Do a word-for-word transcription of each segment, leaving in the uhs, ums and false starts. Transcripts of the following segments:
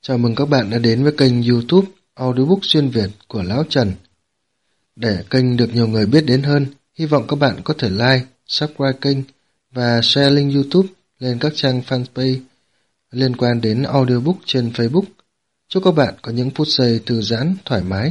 Chào mừng các bạn đã đến với kênh YouTube Audiobook Xuyên Việt của Lão Trần. Để kênh được nhiều người biết đến hơn, hy vọng các bạn có thể like, subscribe kênh và share link YouTube lên các trang fanpage liên quan đến audiobook trên Facebook. Chúc các bạn có những phút giây thư giãn, thoải mái.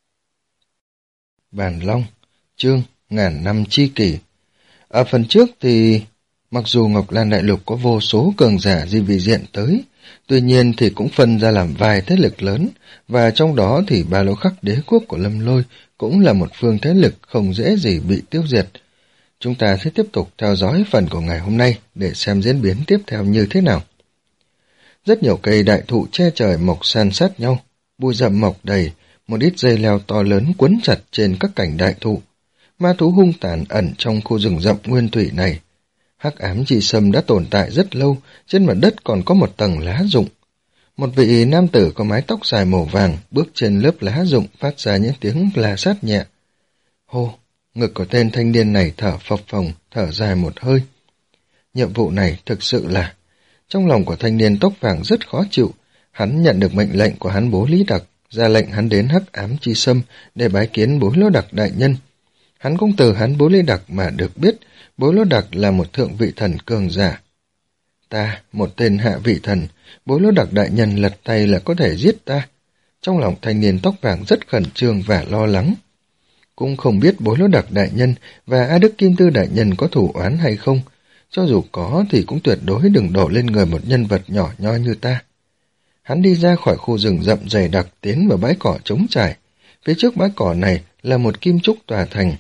Bàn Long, chương Ngàn Năm Chi Kỷ. Ở phần trước thì, mặc dù Ngọc Lan Đại Lục có vô số cường giả di vị diện tới, tuy nhiên thì cũng phân ra làm vài thế lực lớn, và trong đó thì Ba Lô Khắc đế quốc của Lâm Lôi cũng là một phương thế lực không dễ gì bị tiêu diệt. Chúng ta sẽ tiếp tục theo dõi phần của ngày hôm nay để xem diễn biến tiếp theo như thế nào. Rất nhiều cây đại thụ che trời mọc san sát nhau, bụi rậm mọc đầy, một ít dây leo to lớn quấn chặt trên các cành đại thụ. Ma thú hung tàn ẩn trong khu rừng rậm nguyên thủy này. Hắc ám chi sâm đã tồn tại rất lâu, trên mặt đất còn có một tầng lá rụng. Một vị nam tử có mái tóc dài màu vàng bước trên lớp lá rụng phát ra những tiếng la sát nhẹ. Hô, ngực của tên thanh niên này thở phập phồng, thở dài một hơi. Nhiệm vụ này thực sự là... Trong lòng của thanh niên tóc vàng rất khó chịu, hắn nhận được mệnh lệnh của hắn bố Lý Đặc, ra lệnh hắn đến Hắc ám chi sâm để bái kiến Bối Lô Đặc đại nhân. Hắn cũng từ hắn Bối Lý Đặc mà được biết Bối Lô Đặc là một thượng vị thần cường giả. Ta, một tên hạ vị thần, Bối Lô Đặc đại nhân lật tay là có thể giết ta. Trong lòng thanh niên tóc vàng rất khẩn trương và lo lắng. Cũng không biết Bối Lô Đặc đại nhân và A Đức Kim Tư đại nhân có thủ oán hay không. Cho dù có thì cũng tuyệt đối đừng đổ lên người một nhân vật nhỏ nhoi như ta. Hắn đi ra khỏi khu rừng rậm dày đặc tiến vào bãi cỏ trống trải. Phía trước bãi cỏ này là một kim trúc tòa thành.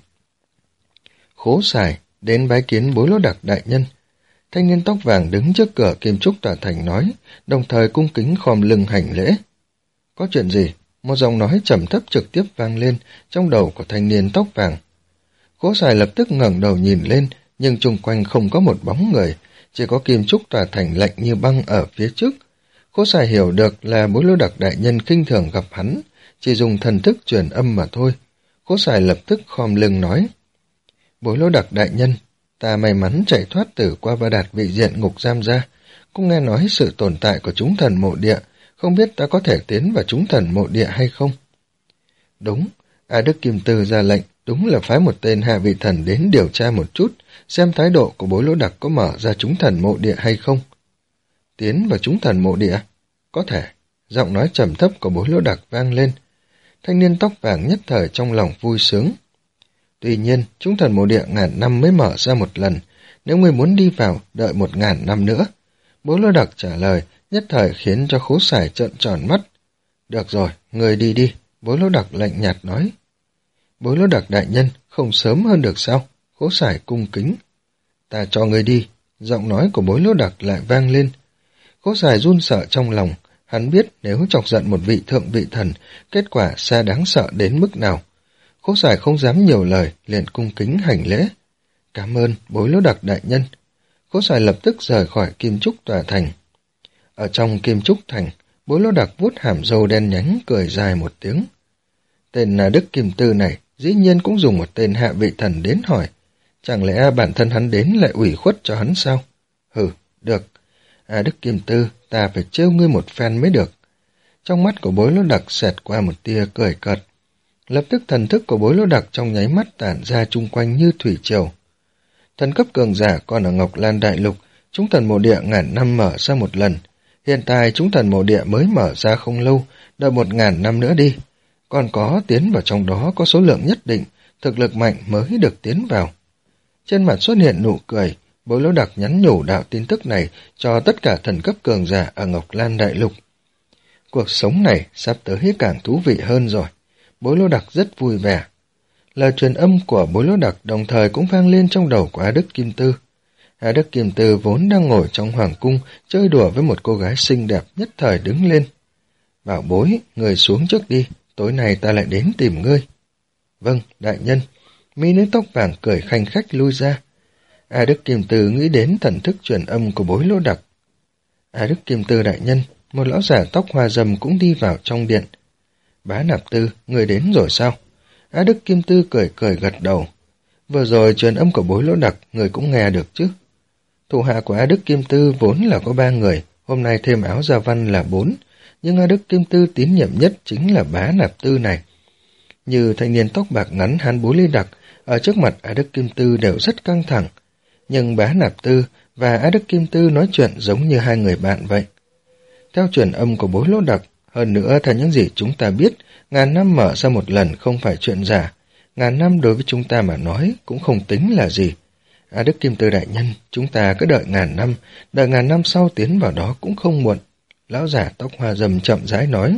Khố Sài đến bái kiến Bối Lô Đặc đại nhân. Thanh niên tóc vàng đứng trước cửa kim trúc tòa thành nói, đồng thời cung kính khom lưng hành lễ. Có chuyện gì? Một giọng nói trầm thấp trực tiếp vang lên trong đầu của thanh niên tóc vàng. Khố Sài lập tức ngẩng đầu nhìn lên, nhưng chung quanh không có một bóng người, chỉ có kim trúc tòa thành lạnh như băng ở phía trước. Khố Sài hiểu được là Bối Lô Đặc đại nhân khinh thường gặp hắn, chỉ dùng thần thức truyền âm mà thôi. Khố Sài lập tức khom lưng nói, Bối Lô Đặc đại nhân, ta may mắn chạy thoát từ qua Ba Đạt vị diện ngục giam ra, cũng nghe nói sự tồn tại của chúng thần mộ địa, không biết ta có thể tiến vào chúng thần mộ địa hay không? Đúng, A Đức Kim Tư ra lệnh, đúng là phái một tên hạ vị thần đến điều tra một chút, xem thái độ của Bối Lô Đặc có mở ra chúng thần mộ địa hay không. Tiến vào chúng thần mộ địa? Có thể. Giọng nói trầm thấp của Bối Lô Đặc vang lên. Thanh niên tóc vàng nhất thời trong lòng vui sướng. Tuy nhiên, chúng thần mộ địa ngàn năm mới mở ra một lần, nếu người muốn đi vào, đợi một ngàn năm nữa. Bối Lô Đặc trả lời, nhất thời khiến cho Khố Sài trợn tròn mắt. Được rồi, người đi đi, Bối Lô Đặc lạnh nhạt nói. Bối Lô Đặc đại nhân, không sớm hơn được sao? Khố Sài cung kính. Ta cho người đi, giọng nói của Bối Lô Đặc lại vang lên. Khố Sài run sợ trong lòng, hắn biết nếu chọc giận một vị thượng vị thần, kết quả sẽ đáng sợ đến mức nào. Khố Sài không dám nhiều lời, liền cung kính hành lễ. Cảm ơn Bối Lô Đặc đại nhân. Khố Sài lập tức rời khỏi kim trúc tòa thành. Ở trong kim trúc thành, Bối Lô Đặc vuốt hàm râu đen nhánh cười dài một tiếng. Tên là Đức Kim Tư này dĩ nhiên cũng dùng một tên hạ vị thần đến hỏi. Chẳng lẽ bản thân hắn đến lại ủy khuất cho hắn sao? Hừ, được. À Đức Kim Tư, ta phải trêu ngươi một phen mới được. Trong mắt của Bối Lô Đặc xẹt qua một tia cười cợt. Lập tức thần thức của Bối Lô Đặc trong nháy mắt tản ra chung quanh như thủy triều. Thần cấp cường giả còn ở Ngọc Lan Đại Lục, chúng thần mộ địa ngàn năm mở ra một lần. Hiện tại chúng thần mộ địa mới mở ra không lâu, đợi một ngàn năm nữa đi. Còn có tiến vào trong đó có số lượng nhất định, thực lực mạnh mới được tiến vào. Trên mặt xuất hiện nụ cười, Bối Lô Đặc nhắn nhủ đạo tin tức này cho tất cả thần cấp cường giả ở Ngọc Lan Đại Lục. Cuộc sống này sắp tới càng thú vị hơn rồi. Bối Lô Đặc rất vui vẻ. Lời truyền âm của Bối Lô Đặc đồng thời cũng vang lên trong đầu của A Đức Kim Tư. A Đức Kim Tư vốn đang ngồi trong hoàng cung chơi đùa với một cô gái xinh đẹp nhất thời đứng lên. Bảo bối, người xuống trước đi, tối nay ta lại đến tìm ngươi. Vâng, đại nhân. Mỹ nữ tóc vàng cười khanh khách lui ra. A Đức Kim Tư nghĩ đến thần thức truyền âm của Bối Lô Đặc. A Đức Kim Tư đại nhân, một lão giả tóc hoa râm cũng đi vào trong điện. Bá Nạp Tư, người đến rồi sao? A Đức Kim Tư cười cười gật đầu. Vừa rồi truyền âm của Bối Lô Đặc, người cũng nghe được chứ. Thủ hạ của A Đức Kim Tư vốn là có ba người, hôm nay thêm áo gia văn là bốn. nhưng A Đức Kim Tư tín nhiệm nhất chính là Bá Nạp Tư này. Như thanh niên tóc bạc ngắn Hán Bố Ly Đặc, ở trước mặt A Đức Kim Tư đều rất căng thẳng, nhưng Bá Nạp Tư và A Đức Kim Tư nói chuyện giống như hai người bạn vậy. Theo truyền âm của Bối Lỗ Đặc, hơn nữa theo những gì chúng ta biết, ngàn năm mở ra một lần không phải chuyện giả, ngàn năm đối với chúng ta mà nói cũng không tính là gì. A Đức Kim Tư đại nhân, chúng ta cứ đợi ngàn năm, đợi ngàn năm sau tiến vào đó cũng không muộn. Lão giả tóc hoa râm chậm rãi nói.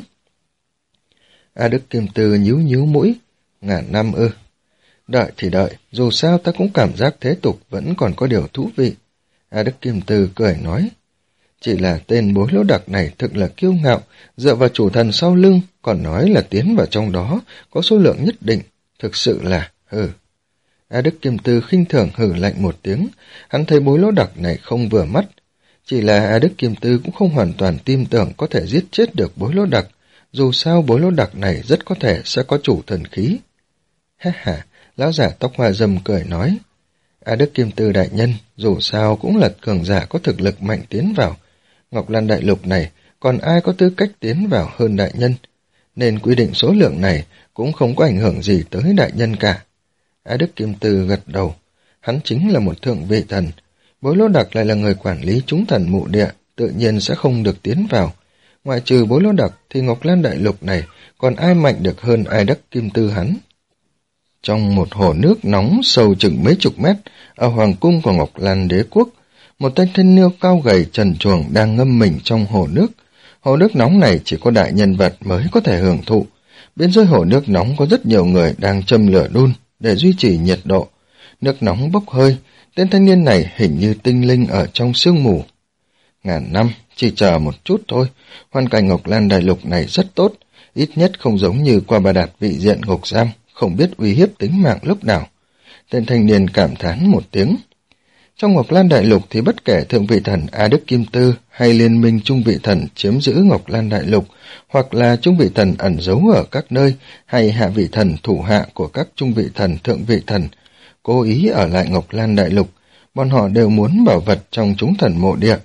A Đức Kim Tư nhíu nhíu mũi. Ngàn năm ư? Đợi thì đợi, dù sao ta cũng cảm giác thế tục vẫn còn có điều thú vị. A Đức Kim Tư cười nói. Chỉ là tên Bối Lỗ Đặc này thực là kiêu ngạo, dựa vào chủ thần sau lưng, còn nói là tiến vào trong đó có số lượng nhất định, thực sự là hừ. A Đức Kim Tư khinh thường hừ lạnh một tiếng, hắn thấy Bối Lỗ Đặc này không vừa mắt. Chỉ là A Đức Kim Tư cũng không hoàn toàn tin tưởng có thể giết chết được Bối Lỗ Đặc, dù sao Bối Lỗ Đặc này rất có thể sẽ có chủ thần khí. Ha ha, lão giả tóc hoa râm cười nói. A Đức Kim Tư đại nhân, dù sao cũng là cường giả có thực lực mạnh tiến vào. Ngọc Lan Đại Lục này, còn ai có tư cách tiến vào hơn đại nhân, nên quy định số lượng này cũng không có ảnh hưởng gì tới đại nhân cả. A Đức Kim Tư gật đầu, hắn chính là một thượng vị thần, Bối Lỗ Đặc lại là người quản lý chúng thần mộ địa, tự nhiên sẽ không được tiến vào. Ngoại trừ Bối Lỗ Đặc thì Ngọc Lan Đại Lục này còn ai mạnh được hơn A Đức Kim Tư hắn. Trong một hồ nước nóng sâu chừng mấy chục mét, ở hoàng cung của Ngọc Lan Đế Quốc, một tên thanh niên cao gầy trần truồng đang ngâm mình trong hồ nước. Hồ nước nóng này chỉ có đại nhân vật mới có thể hưởng thụ. Bên dưới hồ nước nóng có rất nhiều người đang châm lửa đun để duy trì nhiệt độ. Nước nóng bốc hơi, tên thanh niên này hình như tinh linh ở trong sương mù. Ngàn năm, chỉ chờ một chút thôi, hoàn cảnh Ngọc Lan Đại Lục này rất tốt, ít nhất không giống như qua Bà Đạt vị diện ngục giam, không biết uy hiếp tính mạng lúc nào. Tên thanh niên cảm thán một tiếng. Trong Ngọc Lan Đại Lục thì bất kể thượng vị thần A Đức Kim Tư hay liên minh trung vị thần chiếm giữ Ngọc Lan Đại Lục, hoặc là trung vị thần ẩn giấu ở các nơi, hay hạ vị thần thủ hạ của các trung vị thần thượng vị thần, cố ý ở lại Ngọc Lan Đại Lục, bọn họ đều muốn bảo vật trong chúng thần mộ địa.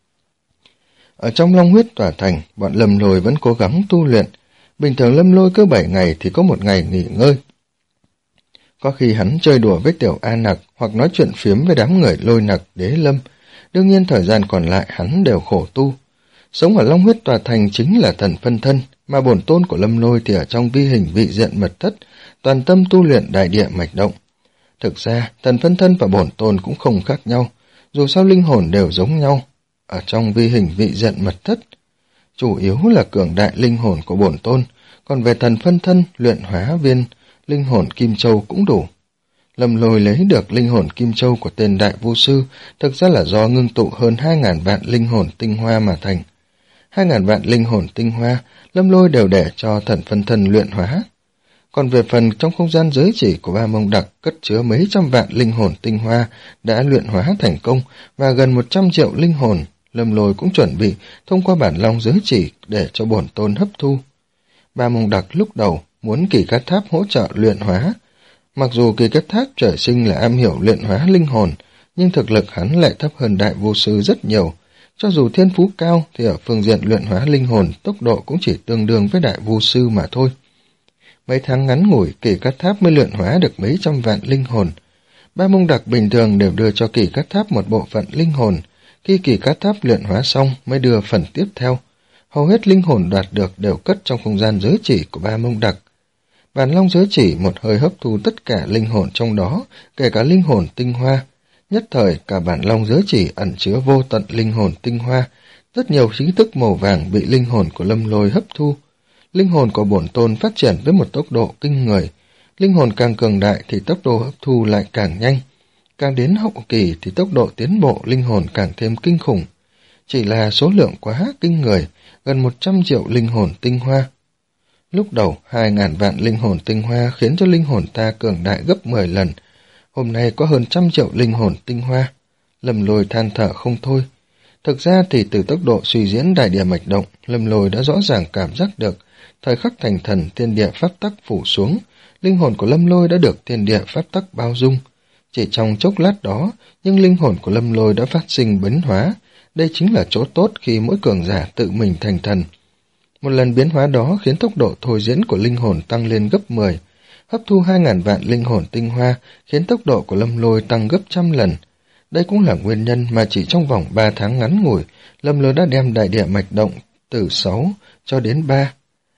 Ở trong Long Huyết Tòa Thành, bọn Lâm Lôi vẫn cố gắng tu luyện. Bình thường Lâm Lôi cứ bảy ngày thì có một ngày nghỉ ngơi. Có khi hắn chơi đùa với Tiểu A Nặc hoặc nói chuyện phiếm với đám người Lôi Nặc, Đế Lâm. Đương nhiên thời gian còn lại hắn đều khổ tu. Sống ở Long Huyết Tòa Thành chính là thần phân thân, mà bổn tôn của Lâm Lôi thì ở trong vi hình vị diện mật thất, toàn tâm tu luyện đại địa mạch động. Thực ra, thần phân thân và bổn tôn cũng không khác nhau, dù sao linh hồn đều giống nhau. Ở trong vi hình vị diện mật thất, chủ yếu là cường đại linh hồn của bổn tôn, còn về thần phân thân, luyện hóa viên, linh hồn Kim Châu cũng đủ. Lâm Lôi lấy được linh hồn Kim Châu của tên đại vu sư, thực ra là do ngưng tụ hơn hai ngàn vạn linh hồn tinh hoa mà thành. Hai ngàn vạn linh hồn tinh hoa, Lâm Lôi đều để cho thần phân thân luyện hóa. Còn về phần trong không gian giới chỉ của Ba Mông Đặc cất chứa mấy trăm vạn linh hồn tinh hoa đã luyện hóa thành công và gần một trăm triệu linh hồn, Lâm Lôi cũng chuẩn bị thông qua bản long giới chỉ để cho bổn tôn hấp thu. Ba Mông Đặc lúc đầu muốn Kỳ Cát Tháp hỗ trợ luyện hóa. Mặc dù Kỳ Cát Tháp trời sinh là am hiểu luyện hóa linh hồn, nhưng thực lực hắn lại thấp hơn đại vô sư rất nhiều. Cho dù thiên phú cao thì ở phương diện luyện hóa linh hồn tốc độ cũng chỉ tương đương với đại vô sư mà thôi. Mấy tháng ngắn ngủi, Kỳ Cát Tháp mới luyện hóa được mấy trăm vạn linh hồn. Ba Mông Đặc bình thường đều đưa cho Kỳ Cát Tháp một bộ phận linh hồn. Khi Kỳ Cát Tháp luyện hóa xong mới đưa phần tiếp theo. Hầu hết linh hồn đoạt được đều cất trong không gian giới chỉ của Ba Mông Đặc. Bản long giới chỉ một hơi hấp thu tất cả linh hồn trong đó, kể cả linh hồn tinh hoa. Nhất thời cả bản long giới chỉ ẩn chứa vô tận linh hồn tinh hoa, rất nhiều khí tức màu vàng bị linh hồn của Lâm Lôi hấp thu. Linh hồn của bổn tôn phát triển với một tốc độ kinh người, linh hồn càng cường đại thì tốc độ hấp thu lại càng nhanh, càng đến hậu kỳ thì tốc độ tiến bộ linh hồn càng thêm kinh khủng. Chỉ là số lượng quá kinh người, gần một trăm triệu linh hồn tinh hoa. Lúc đầu, hai ngàn vạn linh hồn tinh hoa khiến cho linh hồn ta cường đại gấp mười lần. Hôm nay có hơn trăm triệu linh hồn tinh hoa. Lâm Lôi than thở không thôi. Thực ra thì từ tốc độ suy diễn đại địa mạch động, Lâm Lôi đã rõ ràng cảm giác được, thời khắc thành thần thiên địa pháp tắc phủ xuống, linh hồn của Lâm Lôi đã được thiên địa pháp tắc bao dung. Chỉ trong chốc lát đó, nhưng linh hồn của Lâm Lôi đã phát sinh biến hóa. Đây chính là chỗ tốt khi mỗi cường giả tự mình thành thần. Một lần biến hóa đó khiến tốc độ thôi diễn của linh hồn tăng lên gấp mười. Hấp thu hai ngàn vạn linh hồn tinh hoa khiến tốc độ của Lâm Lôi tăng gấp trăm lần. Đây cũng là nguyên nhân mà chỉ trong vòng ba tháng ngắn ngủi, Lâm Lôi đã đem đại địa mạch động từ sáu cho đến ba.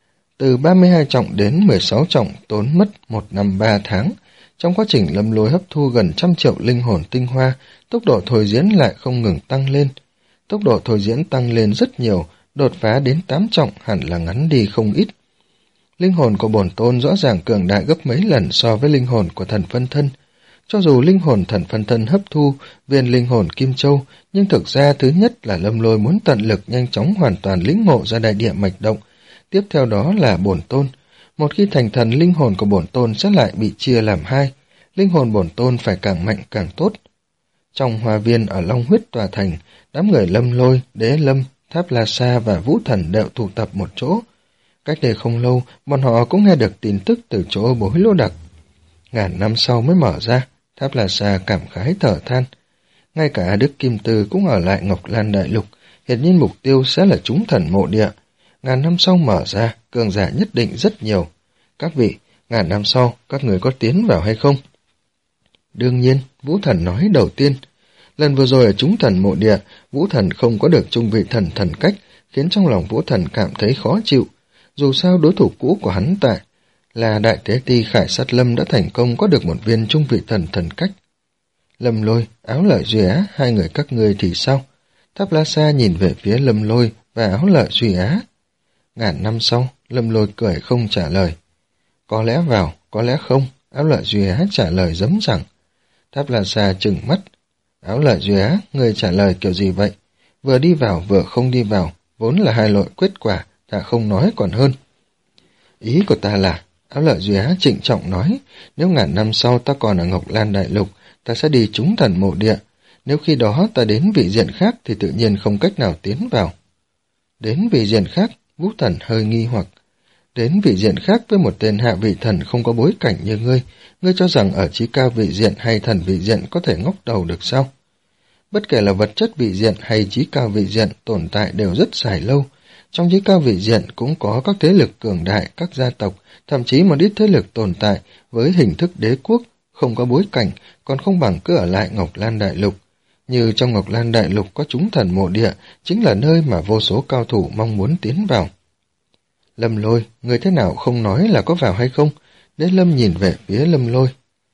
Từ ba mươi hai trọng đến mười sáu trọng tốn mất một năm ba tháng. Trong quá trình Lâm Lôi hấp thu gần trăm triệu linh hồn tinh hoa, tốc độ thôi diễn lại không ngừng tăng lên. Tốc độ thôi diễn tăng lên rất nhiều, đột phá đến tám trọng hẳn là ngắn đi không ít. Linh hồn của bổn tôn rõ ràng cường đại gấp mấy lần so với linh hồn của thần phân thân. Cho dù linh hồn thần phân thân hấp thu viên linh hồn Kim Châu, nhưng thực ra thứ nhất là Lâm Lôi muốn tận lực nhanh chóng hoàn toàn lĩnh ngộ ra đại địa mạch động. Tiếp theo đó là bổn tôn. Một khi thành thần, linh hồn của bổn tôn sẽ lại bị chia làm hai. Linh hồn bổn tôn phải càng mạnh càng tốt. Trong hoa viên ở Long Huyết tòa thành, đám người Lâm Lôi, Đế Lâm, Tháp La Sa và Vũ Thần đều tụ tập một chỗ. Cách đây không lâu, bọn họ cũng nghe được tin tức từ chỗ Bối Lô Đặc. Ngàn năm sau mới mở ra, Tháp La Sa cảm khái thở than. Ngay cả Đức Kim Tư cũng ở lại Ngọc Lan Đại Lục, hiện nhiên mục tiêu sẽ là chúng thần mộ địa. Ngàn năm sau mở ra, cường giả nhất định rất nhiều. Các vị, ngàn năm sau, các người có tiến vào hay không? Đương nhiên, Vũ Thần nói đầu tiên. Lần vừa rồi ở chúng thần mộ địa, Vũ Thần không có được trung vị thần thần cách, khiến trong lòng Vũ Thần cảm thấy khó chịu. Dù sao đối thủ cũ của hắn tại là Đại Tế Ti Khải Sát Lâm đã thành công có được một viên trung vị thần thần cách. Lâm Lôi, Áo Lợi Duy Á, hai người các ngươi thì sao? Tháp La Sa nhìn về phía Lâm Lôi và Áo Lợi Duy Á. Ngàn năm sau, Lâm Lôi cười không trả lời. Có lẽ vào, có lẽ không, Áo Lợi Duy Á trả lời dấm rằng. Tháp La Sa trừng mắt. Áo Lợi Duy Á, người trả lời kiểu gì vậy? Vừa đi vào vừa không đi vào, vốn là hai loại kết quả, ta không nói còn hơn. Ý của ta là, Áo Lợi Duy Á trịnh trọng nói, nếu ngàn năm sau ta còn ở Ngọc Lan Đại Lục, ta sẽ đi chúng thần mộ địa. Nếu khi đó ta đến vị diện khác thì tự nhiên không cách nào tiến vào. Đến vị diện khác, Vũ Thần hơi nghi hoặc. Đến vị diện khác với một tên hạ vị thần không có bối cảnh như ngươi, ngươi cho rằng ở trí cao vị diện hay thần vị diện có thể ngóc đầu được sao? Bất kể là vật chất vị diện hay trí cao vị diện tồn tại đều rất dài lâu. Trong trí cao vị diện cũng có các thế lực cường đại, các gia tộc, thậm chí một ít thế lực tồn tại với hình thức đế quốc, không có bối cảnh, còn không bằng cứ ở lại Ngọc Lan Đại Lục. Như trong Ngọc Lan Đại Lục có chúng thần mộ địa, chính là nơi mà vô số cao thủ mong muốn tiến vào. Lâm Lôi, người thế nào không nói là có vào hay không? Đế Lâm nhìn về phía Lâm Lôi.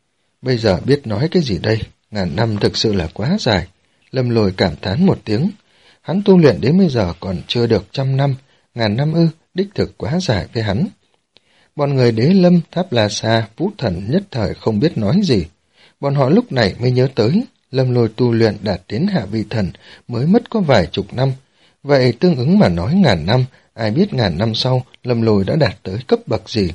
Bây giờ biết nói cái gì đây? Ngàn năm thực sự là quá dài. Lâm Lôi cảm thán một tiếng. Hắn tu luyện đến bây giờ còn chưa được trăm năm, ngàn năm ư, đích thực quá dài với hắn. Bọn người Đế Lâm, Tháp La Sa, Vũ Thần nhất thời không biết nói gì. Bọn họ lúc này mới nhớ tới, Lâm Lôi tu luyện đạt đến hạ vị thần mới mất có vài chục năm. Vậy tương ứng mà nói ngàn năm, ai biết ngàn năm sau Lâm Lôi đã đạt tới cấp bậc gì.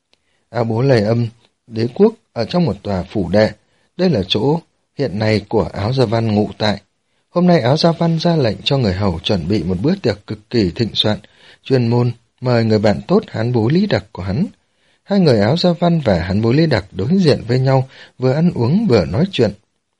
Áo Bố Lầy Âm đế quốc ở trong một tòa phủ đệ. Đây là chỗ hiện nay của Áo Gia Văn ngụ tại. Hôm nay Áo Gia Văn ra lệnh cho người hầu chuẩn bị một bữa tiệc cực kỳ thịnh soạn, chuyên môn mời người bạn tốt Hán Bối Lý Đặc của hắn. Hai người Áo Gia Văn và Hán Bối Lý Đặc đối diện với nhau, vừa ăn uống vừa nói chuyện.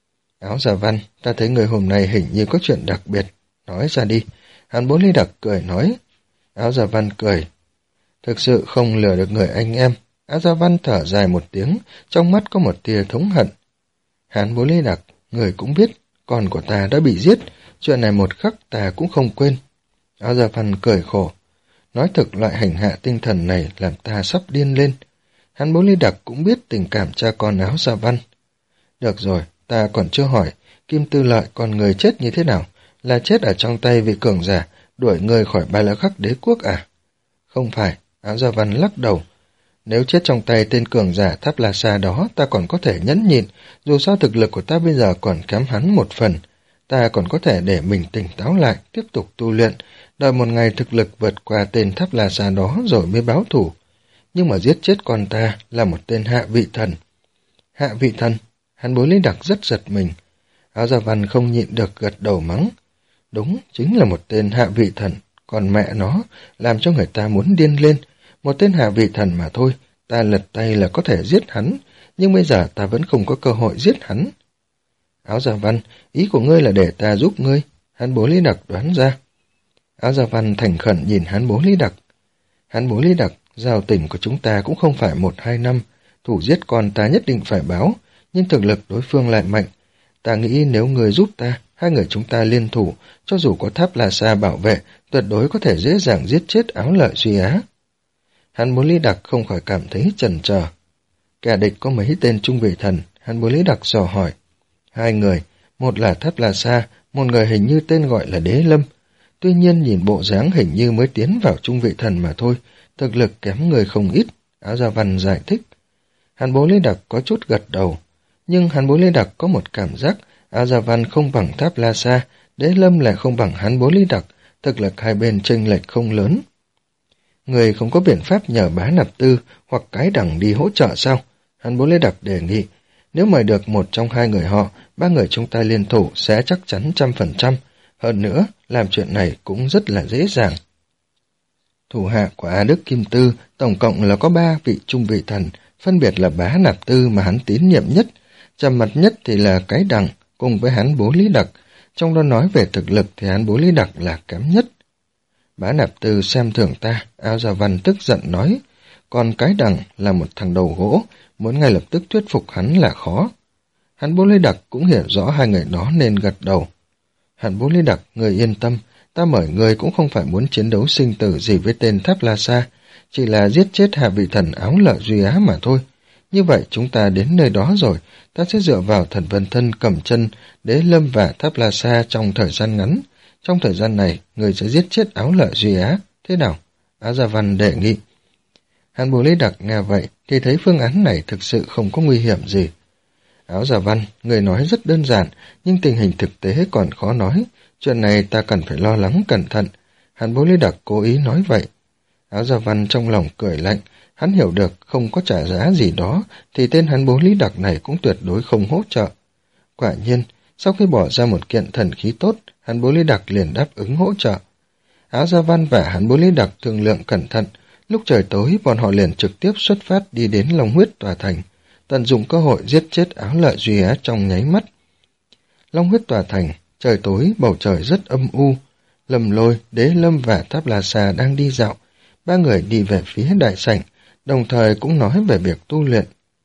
Áo Gia Văn, ta thấy người hôm nay hình như có chuyện đặc biệt, nói ra đi. Hán Bối Lý Đặc cười nói. Áo Gia Văn cười. Thực sự không lừa được người anh em. Áo Gia Văn thở dài một tiếng, trong mắt có một tia thống hận. Hán Bối Lý Đặc, người cũng biết, con của ta đã bị giết, chuyện này một khắc ta cũng không quên. Áo Gia Văn cười khổ. Nói thực loại hành hạ tinh thần này làm ta sắp điên lên. Hán Bối Lý Đặc cũng biết tình cảm cha con Áo Gia Văn. Được rồi, ta còn chưa hỏi, Kim Tư Lợi con người chết như thế nào? Là chết ở trong tay vị cường giả, đuổi người khỏi Ba La Khắc đế quốc à? Không phải, Áo Gia Văn lắc đầu. Nếu chết trong tay tên cường giả Tháp La Sa đó, ta còn có thể nhẫn nhịn, dù sao thực lực của ta bây giờ còn kém hắn một phần. Ta còn có thể để mình tỉnh táo lại, tiếp tục tu luyện, đợi một ngày thực lực vượt qua tên Tháp La Sa đó rồi mới báo thù. Nhưng mà giết chết con ta là một tên hạ vị thần. Hạ vị thần? Hán Bối Lý Đặc rất giật mình. Áo Gia Văn không nhịn được gật đầu mắng. Đúng, chính là một tên hạ vị thần, còn mẹ nó làm cho người ta muốn điên lên. Một tên hạ vị thần mà thôi, ta lật tay là có thể giết hắn, nhưng bây giờ ta vẫn không có cơ hội giết hắn. Áo Gia Văn, ý của ngươi là để ta giúp ngươi, Hán Bối Lý Đặc đoán ra. Áo Gia Văn thành khẩn nhìn Hán Bối Lý Đặc. Hán bố Lý Đặc, giao tình của chúng ta cũng không phải một hai năm, thủ giết con ta nhất định phải báo, nhưng thực lực đối phương lại mạnh. Ta nghĩ nếu người giúp ta, hai người chúng ta liên thủ, cho dù có Tháp La Sa bảo vệ, tuyệt đối có thể dễ dàng giết chết Áo Lợi Duy Á. Hán bố Lý Đặc không khỏi cảm thấy chần chờ. Kẻ địch có mấy tên trung vị thần, Hán bố Lý Đặc dò hỏi. Hai người, một là Tháp La Sa, một người hình như tên gọi là Đế Lâm. Tuy nhiên nhìn bộ dáng hình như mới tiến vào trung vị thần mà thôi, thực lực kém người không ít, Áo Gia Văn giải thích. Hán bố Lý Đặc có chút gật đầu, nhưng Hán bố Lý Đặc có một cảm giác Áo Gia Văn không bằng Tháp La Sa, Đế Lâm lại không bằng Hán bố Lý Đặc, thực lực hai bên chênh lệch không lớn. Người không có biện pháp nhờ Bá Nạp Tư hoặc Cái Đằng đi hỗ trợ sao? Hán bố Lý Đặc đề nghị, nếu mời được một trong hai người họ, ba người chúng ta liên thủ sẽ chắc chắn trăm phần trăm. Hơn nữa, làm chuyện này cũng rất là dễ dàng. Thủ hạ của A Đức Kim Tư tổng cộng là có ba vị trung vị thần, phân biệt là Bá Nạp Tư mà hắn tín nhiệm nhất, trầm mặt nhất thì là Cái Đằng, cùng với Hán bố Lý Đặc. Trong đó nói về thực lực thì Hán bố Lý Đặc là kém nhất. Bá Nạp Tư xem thường ta, Áo Gia Văn tức giận nói, còn Cái Đằng là một thằng đầu gỗ, muốn ngay lập tức thuyết phục hắn là khó. Hán bố Lý Đặc cũng hiểu rõ hai người đó nên gật đầu. Hán bố Lý Đặc, người yên tâm, ta mời người cũng không phải muốn chiến đấu sinh tử gì với tên Tháp La Sa, chỉ là giết chết hạ vị thần Áo Lợi Duy Á mà thôi. Như vậy chúng ta đến nơi đó rồi, ta sẽ dựa vào thần Vân Thân, Cẩm Chân, Đế Lâm và Tháp La Sa trong thời gian ngắn. Trong thời gian này, người sẽ giết chết Áo Lợi Duy Á. Thế nào? Áo Gia Văn đề nghị. Hán bố Lý Đặc nghe vậy thì thấy phương án này thực sự không có nguy hiểm gì. Áo Gia Văn, người nói rất đơn giản, nhưng tình hình thực tế còn khó nói. Chuyện này ta cần phải lo lắng cẩn thận. Hán bố Lý Đặc cố ý nói vậy. Áo Gia Văn trong lòng cười lạnh, hắn hiểu được không có trả giá gì đó, thì tên Hán bố Lý Đặc này cũng tuyệt đối không hỗ trợ. Quả nhiên, sau khi bỏ ra một kiện thần khí tốt, Hán bố Lý Đặc liền đáp ứng hỗ trợ. Áo Gia Văn và Hán bố Lý Đặc thương lượng cẩn thận, lúc trời tối bọn họ liền trực tiếp xuất phát đi đến Long Huyết Tòa Thành, tận dụng cơ hội giết chết Áo Lợi Duy Á trong nháy mắt. Long Huyết Tòa Thành, trời tối, bầu trời rất âm u. Lâm Lôi, Đế Lâm và Tháp La Sa đang đi dạo, ba người đi về phía đại sảnh, đồng thời cũng nói về việc tu luyện.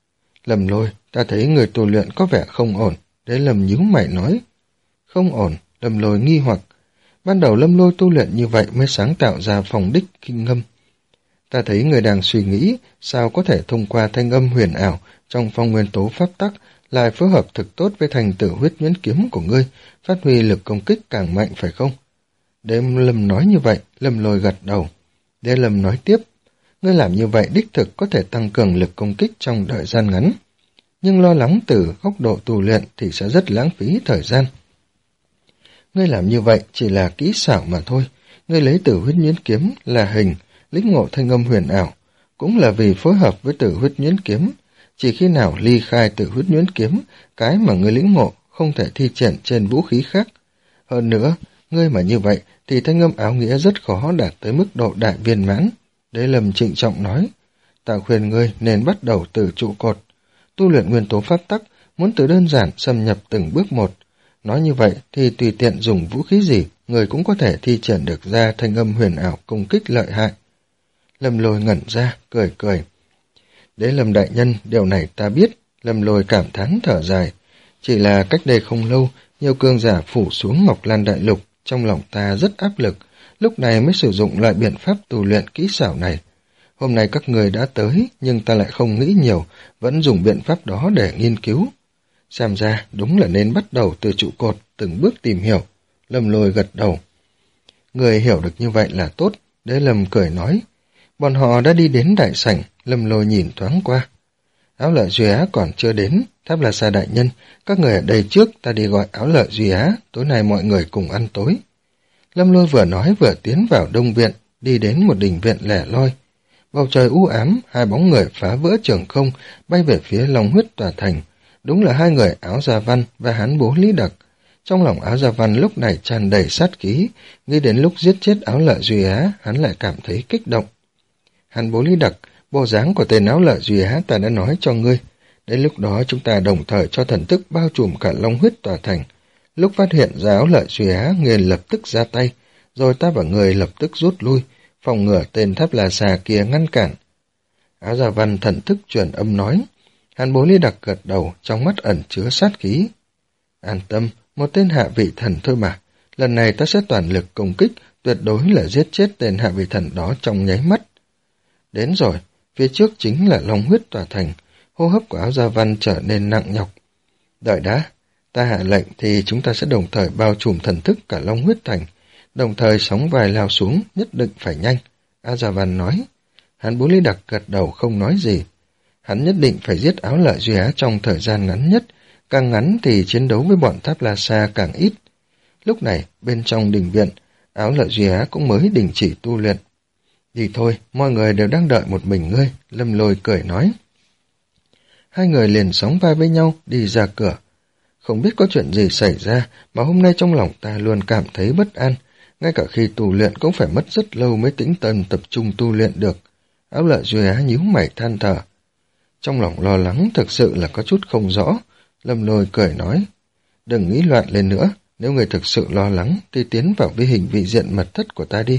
Lâm Lôi, ta thấy người tu luyện có vẻ không ổn. Đế Lâm nhíu mày nói. Không ổn, Lâm Lôi nghi hoặc. Ban đầu Lâm Lôi tu luyện như vậy mới sáng tạo ra phòng đích kinh ngâm. Ta thấy người đang suy nghĩ sao có thể thông qua thanh âm huyền ảo trong phong nguyên tố pháp tắc lại phối hợp thực tốt với thành tử huyết nhuyễn kiếm của ngươi, phát huy lực công kích càng mạnh phải không? Đế Lâm nói như vậy, Lâm Lôi gật đầu. Đế Lâm nói tiếp, ngươi làm như vậy đích thực có thể tăng cường lực công kích trong thời gian ngắn, nhưng lo lắng từ góc độ tu luyện thì sẽ rất lãng phí thời gian. Ngươi làm như vậy chỉ là kỹ xảo mà thôi, ngươi lấy tử huyết nhuyễn kiếm là hình, lĩnh ngộ thanh âm huyền ảo, cũng là vì phối hợp với tử huyết nhuyễn kiếm. Chỉ khi nào ly khai tử huyết nhuyễn kiếm, cái mà ngươi lĩnh ngộ không thể thi triển trên vũ khí khác. Hơn nữa, ngươi mà như vậy thì thanh âm áo nghĩa rất khó đạt tới mức độ đại viên mãn. Đế Lâm trịnh trọng nói, ta khuyên ngươi nên bắt đầu từ trụ cột. Tu luyện nguyên tố pháp tắc, muốn từ đơn giản xâm nhập từng bước một. Nói như vậy thì tùy tiện dùng vũ khí gì, người cũng có thể thi triển được ra thanh âm huyền ảo công kích lợi hại. Lâm Lôi ngẩn ra, cười cười. Đế Lâm đại nhân, điều này ta biết. Lâm Lôi cảm thán thở dài. Chỉ là cách đây không lâu, nhiều cường giả phủ xuống Ngọc Lan Đại Lục, trong lòng ta rất áp lực, lúc này mới sử dụng loại biện pháp tu luyện kỹ xảo này. Hôm nay các người đã tới, nhưng ta lại không nghĩ nhiều, vẫn dùng biện pháp đó để nghiên cứu. Xem ra đúng là nên bắt đầu từ trụ cột, từng bước tìm hiểu. Lâm Lôi gật đầu. Người hiểu được như vậy là tốt, Đế Lâm cười nói. Bọn họ đã đi đến đại sảnh, Lâm Lôi nhìn thoáng qua. Áo Lợi Duy Á còn chưa đến, Tháp La Sa đại nhân, các người ở đây trước, ta đi gọi Áo Lợi Duy Á, tối nay mọi người cùng ăn tối. Lâm Lôi vừa nói vừa tiến vào đông viện, đi đến một đình viện lẻ loi. Bầu trời u ám, hai bóng người phá vỡ trường không, bay về phía Long Huyết Tòa Thành. Đúng là hai người Áo Gia Văn và Hán bố Lý Đặc. Trong lòng Áo Gia Văn lúc này tràn đầy sát khí, nghĩ đến lúc giết chết Áo Lợi Duy Á, hắn lại cảm thấy kích động. Hán bố Lý Đặc, bộ dáng của tên Áo Lợi Duy Á ta đã nói cho ngươi. Đến lúc đó chúng ta đồng thời cho thần thức bao trùm cả Long Huyết Tòa Thành. Lúc phát hiện ra Áo Lợi Duy Á, ngươi lập tức ra tay, rồi ta và người lập tức rút lui, phòng ngừa tên Tháp La Xà kia ngăn cản. Áo Da Văn thần thức truyền âm nói. Hàn Bố Lý Đặc gật đầu, trong mắt ẩn chứa sát khí. An tâm, một tên hạ vị thần thôi mà. Lần này ta sẽ toàn lực công kích, tuyệt đối là giết chết tên hạ vị thần đó trong nháy mắt. Đến rồi, phía trước chính là long huyết tòa thành. Hô hấp của Áo Da Văn trở nên nặng nhọc. Đợi đã, ta hạ lệnh thì chúng ta sẽ đồng thời bao trùm thần thức cả long huyết thành. Đồng thời sóng vai lao xuống, nhất định phải nhanh. Áo Da Văn nói. Hàn Bố Lý Đặc gật đầu không nói gì. Hắn nhất định phải giết Áo Lợi Duy Á trong thời gian ngắn nhất. Càng ngắn thì chiến đấu với bọn Tháp La Xà càng ít. Lúc này, bên trong đình viện, Áo Lợi Duy Á cũng mới đình chỉ tu luyện. Đi thôi, mọi người đều đang đợi một mình ngươi, Lâm Lôi cười nói. Hai người liền sóng vai với nhau, đi ra cửa. Không biết có chuyện gì xảy ra, mà hôm nay trong lòng ta luôn cảm thấy bất an. Ngay cả khi tu luyện cũng phải mất rất lâu mới tĩnh tâm tập trung tu luyện được. Áo Lợi Duy Á nhíu mày than thở. Trong lòng lo lắng thực sự là có chút không rõ. Lâm Lôi cười nói. Đừng nghĩ loạn lên nữa, nếu người thực sự lo lắng thì tiến vào vi hình vị diện mật thất của ta đi.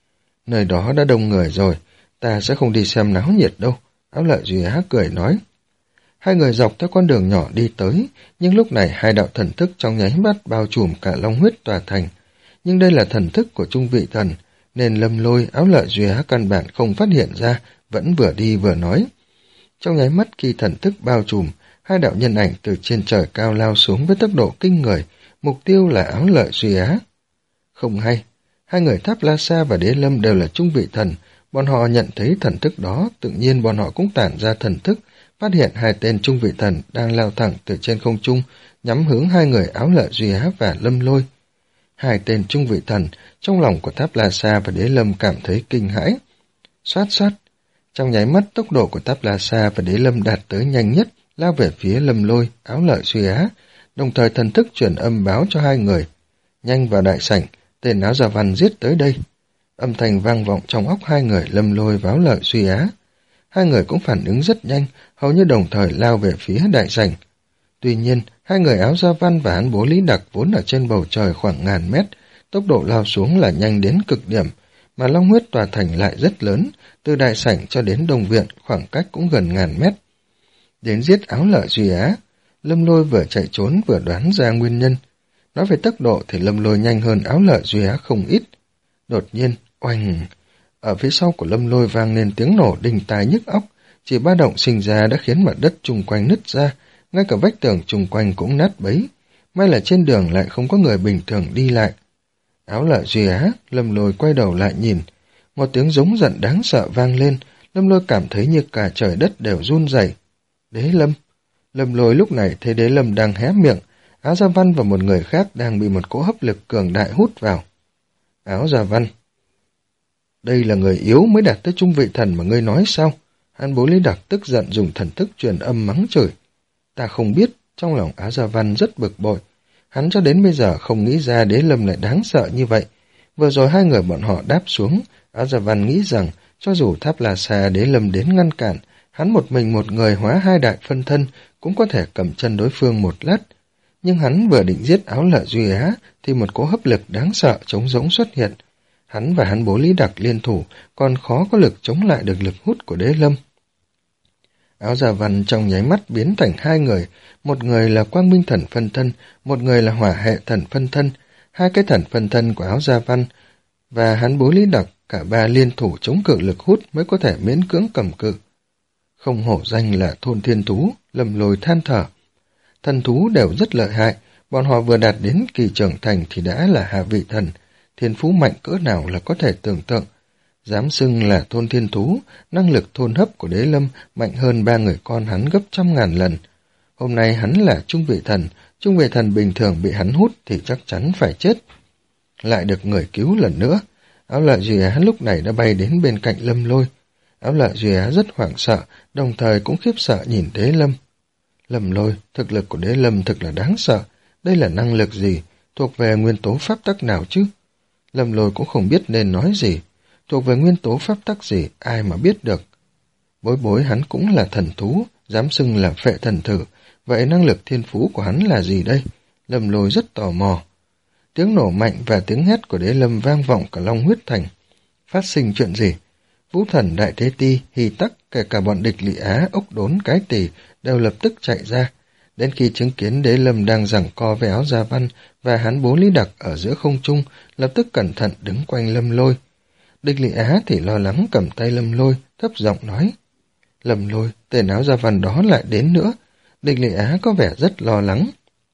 Nơi đó đã đông người rồi, ta sẽ không đi xem náo nhiệt đâu. Áo Lợi Duy Á cười nói. Hai người dọc theo con đường nhỏ đi tới, nhưng lúc này hai đạo thần thức trong nháy mắt bao trùm cả long huyết tòa thành. Nhưng đây là thần thức của trung vị thần, nên Lâm Lôi, Áo Lợi Duy Á căn bản không phát hiện ra, vẫn vừa đi vừa nói. Trong nháy mắt khi thần thức bao trùm, hai đạo nhân ảnh từ trên trời cao lao xuống với tốc độ kinh người, mục tiêu là Áo Lợi Duy Á. Không hay, hai người Tháp La Xà và Đế Lâm đều là trung vị thần, bọn họ nhận thấy thần thức đó, tự nhiên bọn họ cũng tản ra thần thức, phát hiện hai tên trung vị thần đang lao thẳng từ trên không trung, nhắm hướng hai người Áo Lợi Duy Á và Lâm Lôi. Hai tên trung vị thần, trong lòng của Tháp La Xà và Đế Lâm cảm thấy kinh hãi. Xoát xoát, trong nháy mắt tốc độ của Tháp La Xà và Đế Lâm đạt tới nhanh nhất, lao về phía Lâm Lôi, Áo Lợi Duy Á, đồng thời thần thức truyền âm báo cho hai người. Nhanh vào đại sảnh, tên Áo Da Văn giết tới đây. Âm thanh vang vọng trong óc hai người Lâm Lôi và Áo Lợi Duy Á. Hai người cũng phản ứng rất nhanh, hầu như đồng thời lao về phía đại sảnh. Tuy nhiên, hai người Áo Da Văn và Hán Bố Lý Đặc vốn ở trên bầu trời khoảng ngàn mét, tốc độ lao xuống là nhanh đến cực điểm, mà long huyết tòa thành lại rất lớn, từ đại sảnh cho đến Đông Viện khoảng cách cũng gần ngàn mét. Đến giết Áo Lợi Duy Á, Lâm Lôi vừa chạy trốn vừa đoán ra nguyên nhân. Nói về tốc độ thì Lâm Lôi nhanh hơn Áo Lợi Duy Á không ít. Đột nhiên, oanh! Ở phía sau của Lâm Lôi vang lên tiếng nổ đinh tai nhức óc, chỉ ba động sinh ra đã khiến mặt đất chung quanh nứt ra, ngay cả vách tường chung quanh cũng nát bấy. May là trên đường lại không có người bình thường đi lại. Áo Lợi Duy Á, Lâm Lôi quay đầu lại nhìn. Một tiếng giống giận đáng sợ vang lên, Lâm Lôi cảm thấy như cả trời đất đều run rẩy. Đế Lâm! Lâm Lôi lúc này thấy Đế Lâm đang hé miệng, Áo Da Văn và một người khác đang bị một cỗ hấp lực cường đại hút vào. Áo Da Văn! Đây là người yếu mới đạt tới trung vị thần mà ngươi nói sao? Hán Bố Lý Đặc tức giận dùng thần thức truyền âm mắng chửi. Ta không biết, trong lòng Áo Da Văn rất bực bội. Hắn cho đến bây giờ không nghĩ ra Đế Lâm lại đáng sợ như vậy. Vừa rồi hai người bọn họ đáp xuống, Áo Da Văn nghĩ rằng cho dù Tháp La Xà Đế Lâm đến ngăn cản, hắn một mình một người hóa hai đại phân thân cũng có thể cầm chân đối phương một lát. Nhưng hắn vừa định giết Áo Lợi Duy Á thì một cỗ hấp lực đáng sợ trống rỗng xuất hiện. Hắn và Hán Bố Lý Đặc liên thủ còn khó có lực chống lại được lực hút của Đế Lâm. Áo Da Văn trong nháy mắt biến thành hai người, một người là Quang Minh Thần phân thân, một người là Hỏa Hệ Thần phân thân. Hai cái thần phân thân của Áo Da Văn và Hán Bố Lý Đặc cả ba liên thủ chống cự lực hút mới có thể miễn cưỡng cầm cự. Không hổ danh là thôn thiên thú, Lâm Lôi than thở. Thần thú đều rất lợi hại, bọn họ vừa đạt đến kỳ trưởng thành thì đã là hạ vị thần, thiên phú mạnh cỡ nào là có thể tưởng tượng. Dám xưng là thôn thiên thú, năng lực thôn hấp của Đế Lâm mạnh hơn ba người con hắn gấp trăm ngàn lần. Hôm nay hắn là trung vị thần, trung vị thần bình thường bị hắn hút thì chắc chắn phải chết. Lại được người cứu lần nữa, Áo Lợi Duy Á lúc này đã bay đến bên cạnh Lâm Lôi. Áo Lợi Duy Á rất hoảng sợ, đồng thời cũng khiếp sợ nhìn Đế Lâm. Lâm Lôi, thực lực của Đế Lâm thực là đáng sợ, đây là năng lực gì, thuộc về nguyên tố pháp tắc nào chứ? Lâm Lôi cũng không biết nên nói gì, thuộc về nguyên tố pháp tắc gì, ai mà biết được. Bối bối hắn cũng là thần thú, dám xưng là phệ thần thử, vậy năng lực thiên phú của hắn là gì đây? Lâm Lôi rất tò mò. Tiếng nổ mạnh và tiếng hét của Đế Lâm vang vọng cả Long Huyết Thành. Phát sinh chuyện gì? Vũ Thần, Đại Thế Ti, Hy Tắc, kể cả bọn địch Lị Á, Ốc Đốn, Cái Tỳ đều lập tức chạy ra. Đến khi chứng kiến Đế Lâm đang giằng co với Áo Gia Văn và Hán Bố Lý Đặc ở giữa không trung, lập tức cẩn thận đứng quanh Lâm Lôi. Địch Lị Á thì lo lắng cầm tay Lâm Lôi, thấp giọng nói: Lâm Lôi, tên Áo Gia Văn đó lại đến nữa. Địch Lị Á có vẻ rất lo lắng.